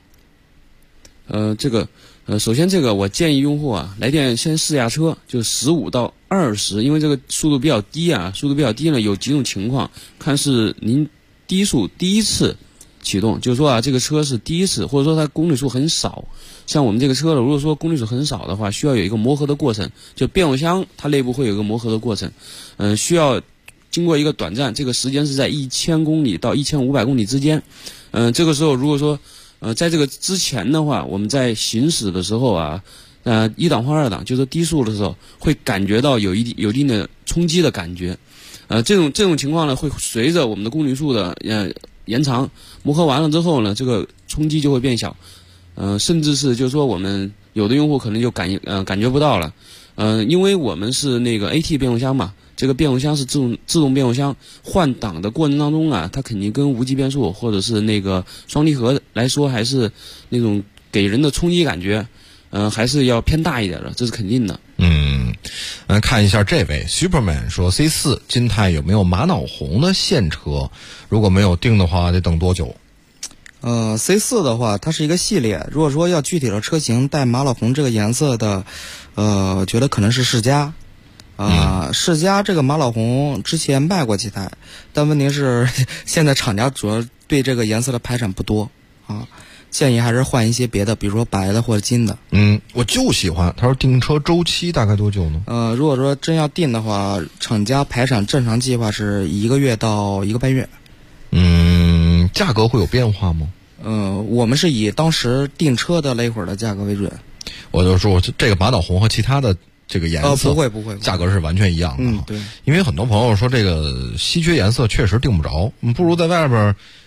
首先这个我建议用户啊，来电先试驾车，就15到20，因为这个速度比较低啊，呢有几种情况，看是您第一次启动，就是说啊，这个车是第一次，或者说它公里数很少。像我们这个车如果说公里数很少的话，需要有一个磨合的过程，就变速箱它内部会有一个磨合的过程，需要经过一个短暂，这个时间是在1000公里到1500公里之间。这个时候如果说在这个之前的话，我们在行驶的时候啊，一档换二档，就是低速的时候，会感觉到有一定的冲击的感觉。这种情况呢，会随着我们的公里数的延长，磨合完了之后呢，这个冲击就会变小。甚至是就是说我们有的用户可能就感觉不到了。因为我们是那个 AT 变速箱嘛。这个变速箱是自动变速箱，换挡的过程当中啊，它肯定跟无级变速或者是那个双离合来说，还是那种给人的冲击感觉，还是要偏大一点的，这是肯定的。 看一下这位 Superman 说 C4 金泰有没有玛瑙红的现车？如果没有定的话，得等多久 ？C4 的话，它是一个系列。如果说要具体的车型带玛瑙红这个颜色的，觉得可能是世嘉。世嘉这个玛瑙红之前卖过几台，但问题是现在厂家主要对这个颜色的排产不多啊，建议还是换一些别的，比如说白的或者金的。 我就喜欢。他说订车周期大概多久呢？ 如果说真要订的话，厂家排产正常计划是1个月到1个半月。 价格会有变化吗？ 我们是以当时订车的那会儿的价格为准。 我就说这个玛瑙红和其他的这个颜色不会， 价格是完全一样的。 对， 因为很多朋友说这个稀缺颜色确实订不着，不如在外边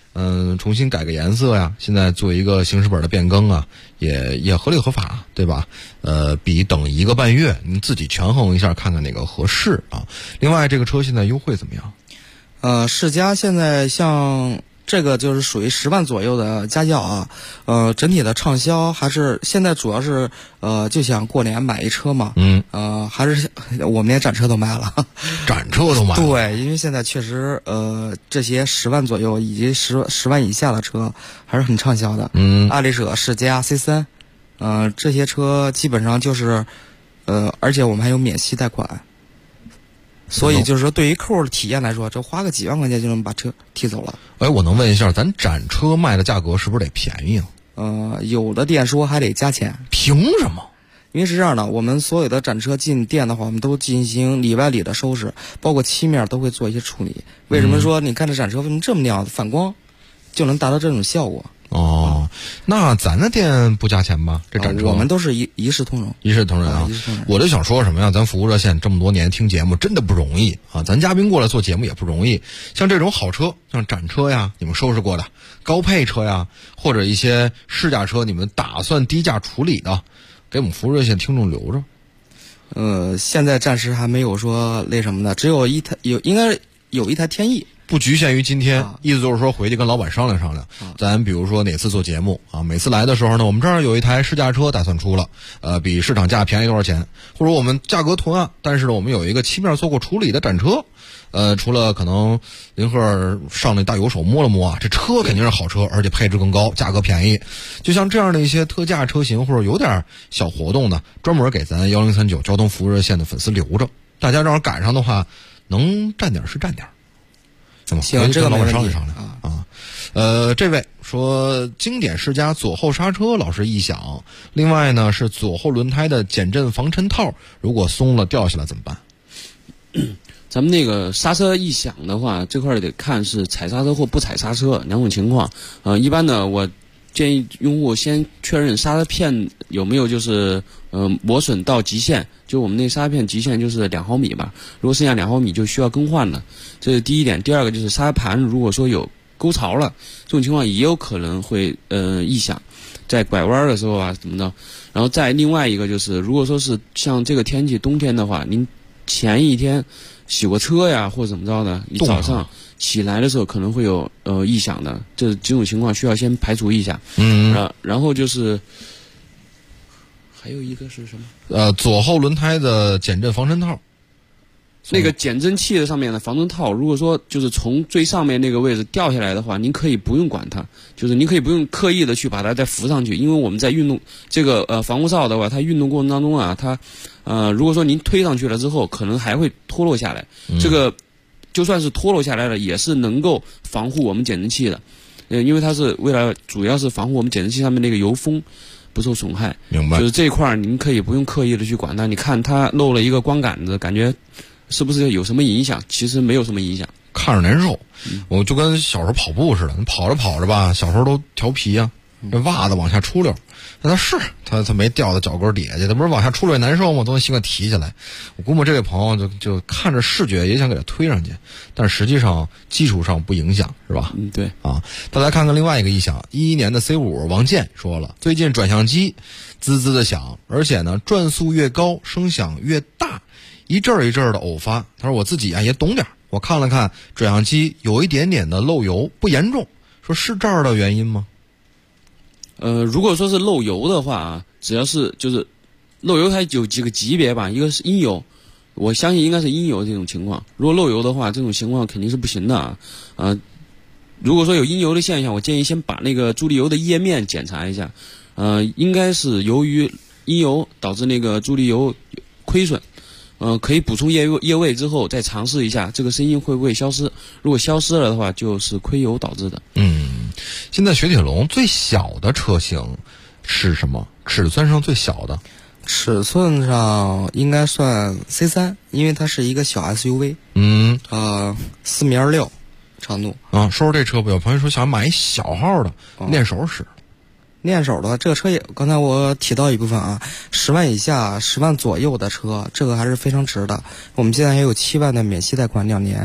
重新改个颜色呀，现在做一个行驶本的变更啊，也合理合法，对吧？比等1个半月，您自己权衡一下，看看哪个合适啊。另外，这个车现在优惠怎么样？ 世嘉现在像这个就是属于10万左右的家轿啊，整体的畅销还是现在主要是就想过年买一车嘛，还是我们连展车都卖了， 展车都卖了， 对，因为现在确实这些10万左右以及10万以下的车还是很畅销的，爱丽舍、世嘉、C3，这些车基本上就是而且我们还有免息贷款。所以就是说，对于客户的体验来说，这花个几万块钱就能把车提走了。 哎，我能问一下，咱展车卖的价格是不是得便宜啊？ 有的店说还得加钱。 凭什么？ 因为是这样的，我们所有的展车进店的话，我们都进行里外里的收拾，包括漆面都会做一些处理。为什么说你看这展车为什么这么亮，反光就能达到这种效果？ 哦，那咱的店不加钱吧？这展车我们都是一视同仁， 一视同仁啊！我就想说什么呀？咱服务热线这么多年听节目真的不容易啊！咱嘉宾过来做节目也不容易。像这种好车，像展车呀，你们收拾过的高配车呀，或者一些试驾车，你们打算低价处理的，给我们服务热线听众留着。 现在暂时还没有说那什么的，只有应该有一台天翼。 不局限于今天，意思就是说回去跟老板商量商量。咱比如说哪次做节目啊，每次来的时候呢，我们这儿有一台试驾车打算出了，比市场价便宜多少钱，或者我们价格同样，但是呢我们有一个漆面做过处理的展车，除了可能林鹤上那大油手摸了摸啊，这车肯定是好车，而且配置更高，价格便宜。就像这样的一些特价车型或者有点小活动呢，专门给咱1039交通服务热线的粉丝留着，大家正好赶上的话，能占点是占点。 行，这个老板商量商量啊。这位说经典世嘉左后刹车老是异响，另外呢是左后轮胎的减震防尘套，如果松了掉下来怎么办？ 咱们那个刹车异响的话，这块得看是踩刹车或不踩刹车两种情况。一般呢，我建议用户先确认刹车片有没有就是磨损到极限，就我们那刹车片极限就是2毫米吧，如果剩下2毫米就需要更换了，这是第一点。第二个就是刹车盘如果说有沟槽了，这种情况也有可能会异响，在拐弯的时候啊怎么着。然后再另外一个就是如果说是像这个天气冬天的话，您前一天洗过车呀或者怎么着的，你早上起来的时候可能会有异响的，这几种情况需要先排除一下。然后就是还有一个是什么？ 左后轮胎的减震防尘套。 那个减震器的上面的防尘套，如果说就是从最上面那个位置掉下来的话，您可以不用管它，就是您可以不用刻意的去把它再扶上去，因为我们在运动这个防护罩的话，它运动过程当中啊，它如果说您推上去了之后，可能还会脱落下来。这个就算是脱落下来了，也是能够防护我们减震器的，因为它是为了主要是防护我们减震器上面那个油封不受损害。 明白。 就是这一块您可以不用刻意的去管它，你看它漏了一个光杆子，感觉是不是有什么影响？其实没有什么影响， 看着难受。我就跟小时候跑步似的，跑着跑着吧，小时候都调皮啊，这袜子往下出溜，那他没掉到脚跟底下去，他不是往下出溜也难受吗？都能习惯提起来。我估摸这位朋友就看着视觉也想给他推上去，但是实际上基础上不影响，是吧？ 对啊。再来看看另外一个异响，11年的 C5 王健说了，最近转向机滋滋的响，而且呢转速越高声响越大，一阵儿一阵儿的偶发。他说我自己啊也懂点，我看了看转向机有一点点的漏油，不严重，说是这儿的原因吗？ 如果说是漏油的话啊，只要是就是漏油，它有几个级别吧，一个是阴油，我相信应该是阴油这种情况。如果漏油的话，这种情况肯定是不行的啊。如果说有阴油的现象，我建议先把那个助力油的液面检查一下，应该是由于阴油导致那个助力油亏损。可以补充液位之后再尝试一下这个声音会不会消失，如果消失了的话就是亏油导致的。 现在雪铁龙最小的车型是什么？尺寸上最小的？ 尺寸上应该算 C3， 因为它是一个小 SUV。4.26米长度。 说说这车吧，有朋友说想买一小号的练手使。 练手的这个车也，刚才我提到一部分啊，10万以下、10万左右的车，这个还是非常值的。我们现在还有7万的免息贷款2年，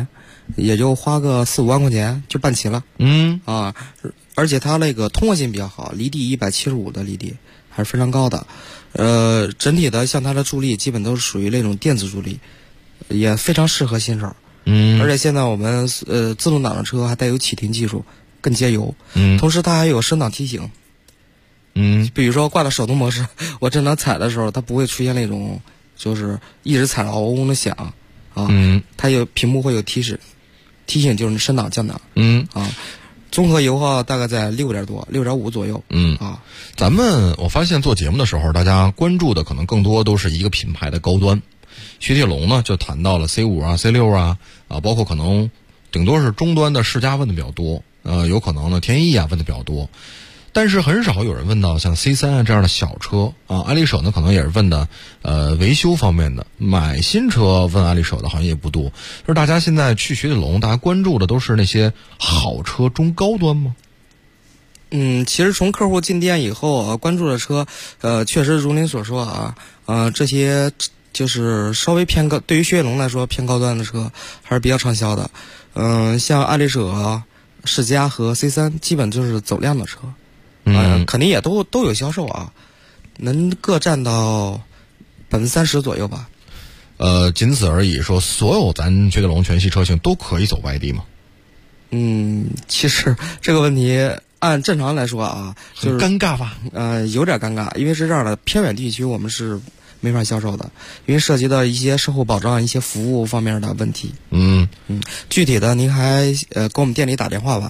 也就花个4-5万块钱就办齐了。而且它那个通过性比较好，离地175的离地还是非常高的。整体的像它的助力基本都是属于那种电子助力，也非常适合新手。而且现在我们自动挡的车还带有启停技术，更节油。同时它还有升档提醒。比如说挂到手动模式，我正常踩的时候，它不会出现那种就是一直踩了嗡嗡的响啊。它有屏幕会有提示，提醒就是升档降档。综合油耗大概在6点多，6.5左右。 我发现做节目的时候，大家关注的可能更多都是一个品牌的高端。雪铁龙呢就谈到了 C5 啊 C6 啊，包括可能顶多是中端的世嘉问的比较多，有可能呢天翼啊问的比较多，但是很少有人问到像 C3 啊这样的小车啊。爱丽舍呢可能也是问的维修方面的，买新车问爱丽舍的好像也不多。就是大家现在去雪铁龙，大家关注的都是那些好车中高端吗？ 其实从客户进店以后关注的车，确实如您所说这些就是稍微偏高，对于雪铁龙来说偏高端的车还是比较畅销的。像爱丽舍、世嘉和 C3 基本就是走量的车，肯定也都有销售能各占到30%左右吧。 仅此而已。说所有咱雪铁龙全系车型都可以走外地吗？ 其实这个问题按正常来说就是尴尬吧？ 有点尴尬，因为是这样的，偏远地区我们是没法销售的，因为涉及到一些售后保障、一些服务方面的问题。具体的您还给我们店里打电话吧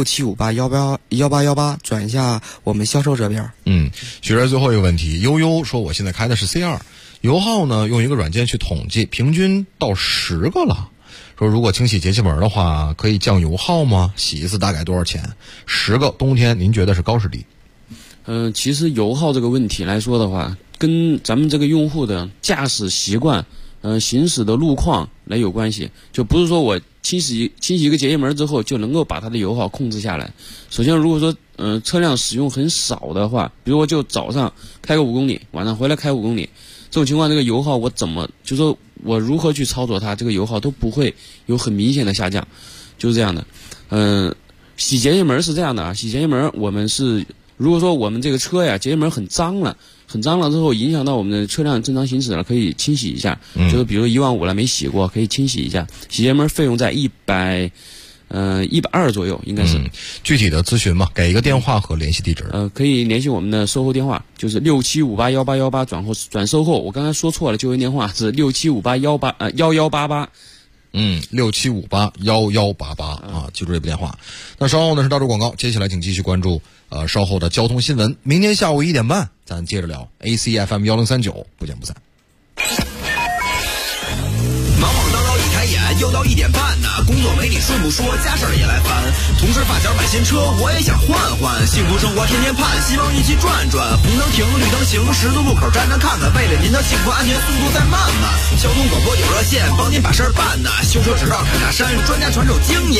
，6758181818转一下我们销售这边。 雪儿最后一个问题，悠悠说我现在开的是 C2， 油耗呢用一个软件去统计，平均到10个了。说如果清洗节气门的话，可以降油耗吗？洗一次大概多少钱？10个冬天您觉得是高是低？ 其实油耗这个问题来说的话，跟咱们这个用户的驾驶习惯、行驶的路况来有关系，就不是说我清洗一个节气门之后就能够把它的油耗控制下来。首先，如果说车辆使用很少的话，比如我就早上开个5公里，晚上回来开5公里，这种情况这个油耗我怎么就说我如何去操作它，这个油耗都不会有很明显的下降，就是这样的。洗节气门是这样的洗节气门我们是。如果说我们这个车节气门很脏了之后，影响到我们的车辆正常行驶了，可以清洗一下。就是比如15000了没洗过，可以清洗一下。洗节气门费用在120左右，应该是。 具体的咨询嘛，给一个电话和联系地址。 可以联系我们的售后电话，就是67581818转售后。我刚才说错了，救援电话是67581188。 67581188记住这部电话。那稍后呢是到处广告，接下来请继续关注稍后的交通新闻。明天下午1点半咱接着聊 ACFM 1039，不见不散。 忙忙叨叨一开眼，又到1点半呢。工作没你顺不说，家事儿也来烦。同事发小买新车，我也想换换。幸福生活天天盼，希望一起转转。红灯停，绿灯行，十字路口站站看看。为了您的幸福安全，速度再慢慢。交通广播有热线，帮您把事儿办呢。修车只绕坎大山，专家传授经验。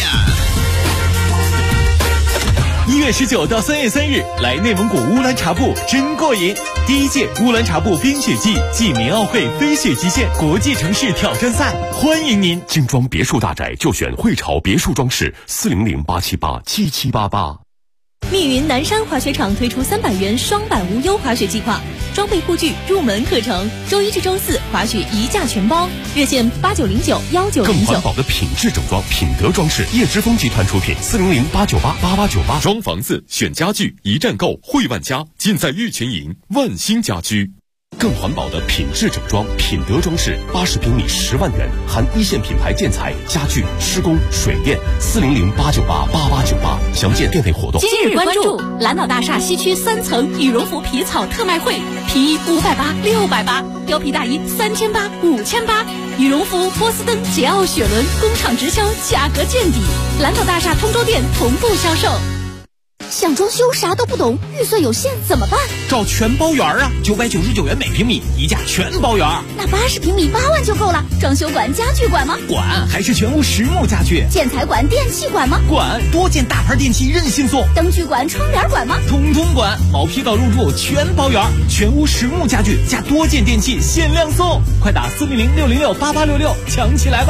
1月19到3月3日，来内蒙古乌兰察布真过瘾！第1届乌兰察布冰雪季暨棉奥会飞雪极限国际城市挑战赛，欢迎您！ 精装别墅大宅就选汇潮别墅装饰，400-878-7788。 密云南山滑雪场推出300元双板无忧滑雪计划，装备护具入门课程，周1至周4滑雪一价全包，热线89091909。 更环保的品质整装，品德装饰，叶之峰集团出品，400-898-8898。装房子选家具，一站购汇万家，尽在玉泉营万兴家居。更环保的品质整装，品德装饰，80平米10万元，含一线品牌建材、家具、施工、水电，400-898-8898。详见店内活动。 今日关注蓝岛大厦西区3层羽绒服皮草特卖会，皮衣580、680，貂皮大衣3800、5800，羽绒服、波司登、捷奥雪伦工厂直销，价格见底。蓝岛大厦通州店同步销售。 想装修啥都不懂，预算有限怎么办？ 找全包园999元每平米，一价全包园。 那80平米8万就够了。装修馆、家具馆吗？ 管，还是全屋实木家具。 建材馆、电器馆吗？ 管，多件大牌电器任性送。 灯具馆、窗帘馆吗？ 通通管，毛坯到入住全包园，全屋实木家具加多件电器限量送，快打400-606-8866抢起来吧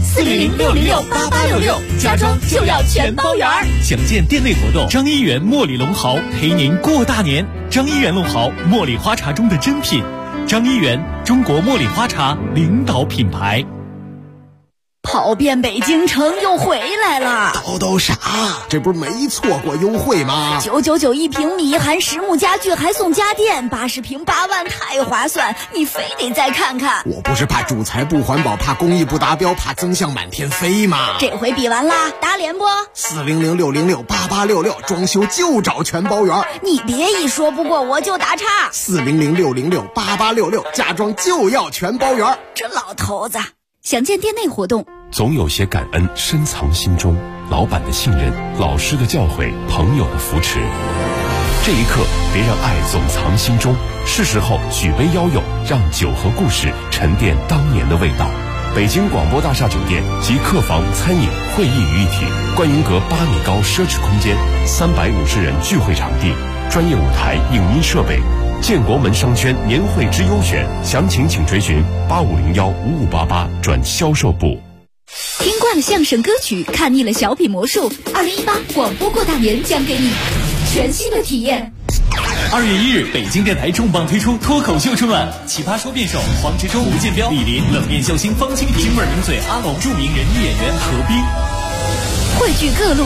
400-606-8866，家装就要全包圆儿。 想见店内活动，张一元茉莉龙毫陪您过大年。张一元龙毫，茉莉花茶中的珍品。张一元，中国茉莉花茶领导品牌。 跑遍北京城又回来了， 叨啥？这不是没错过优惠吗 ？999一平米，含实木家具还送家电，80平8万，太划算！你非得再看看。 我不是怕主材不环保，怕工艺不达标，怕增项满天飞吗？ 这回比完啦，打脸不 ？400-606-8866，装修就找全包圆。 你别一说不过我就打岔。 400-606-8866，家装就要全包圆。 这老头子。想见店内活动， 总有些感恩深藏心中，老板的信任，老师的教诲，朋友的扶持。这一刻，别让爱总藏心中，是时候举杯邀友，让酒和故事沉淀当年的味道。北京广播大厦酒店集客房、餐饮、会议于一体，观云阁8米高奢侈空间，350人聚会场地，专业舞台、影音设备。建国门商圈年会之优选，详情请垂询8501-5588转销售部。 听惯了相声歌曲，看腻了小品魔术，2018广播过大年将给你全新的体验。 2月1日，北京电台重磅推出脱口秀春晚，奇葩说辩手黄执中、吴建彪、李林，冷面笑星方清平，京味名嘴阿龙，著名人艺演员何冰， 汇聚各路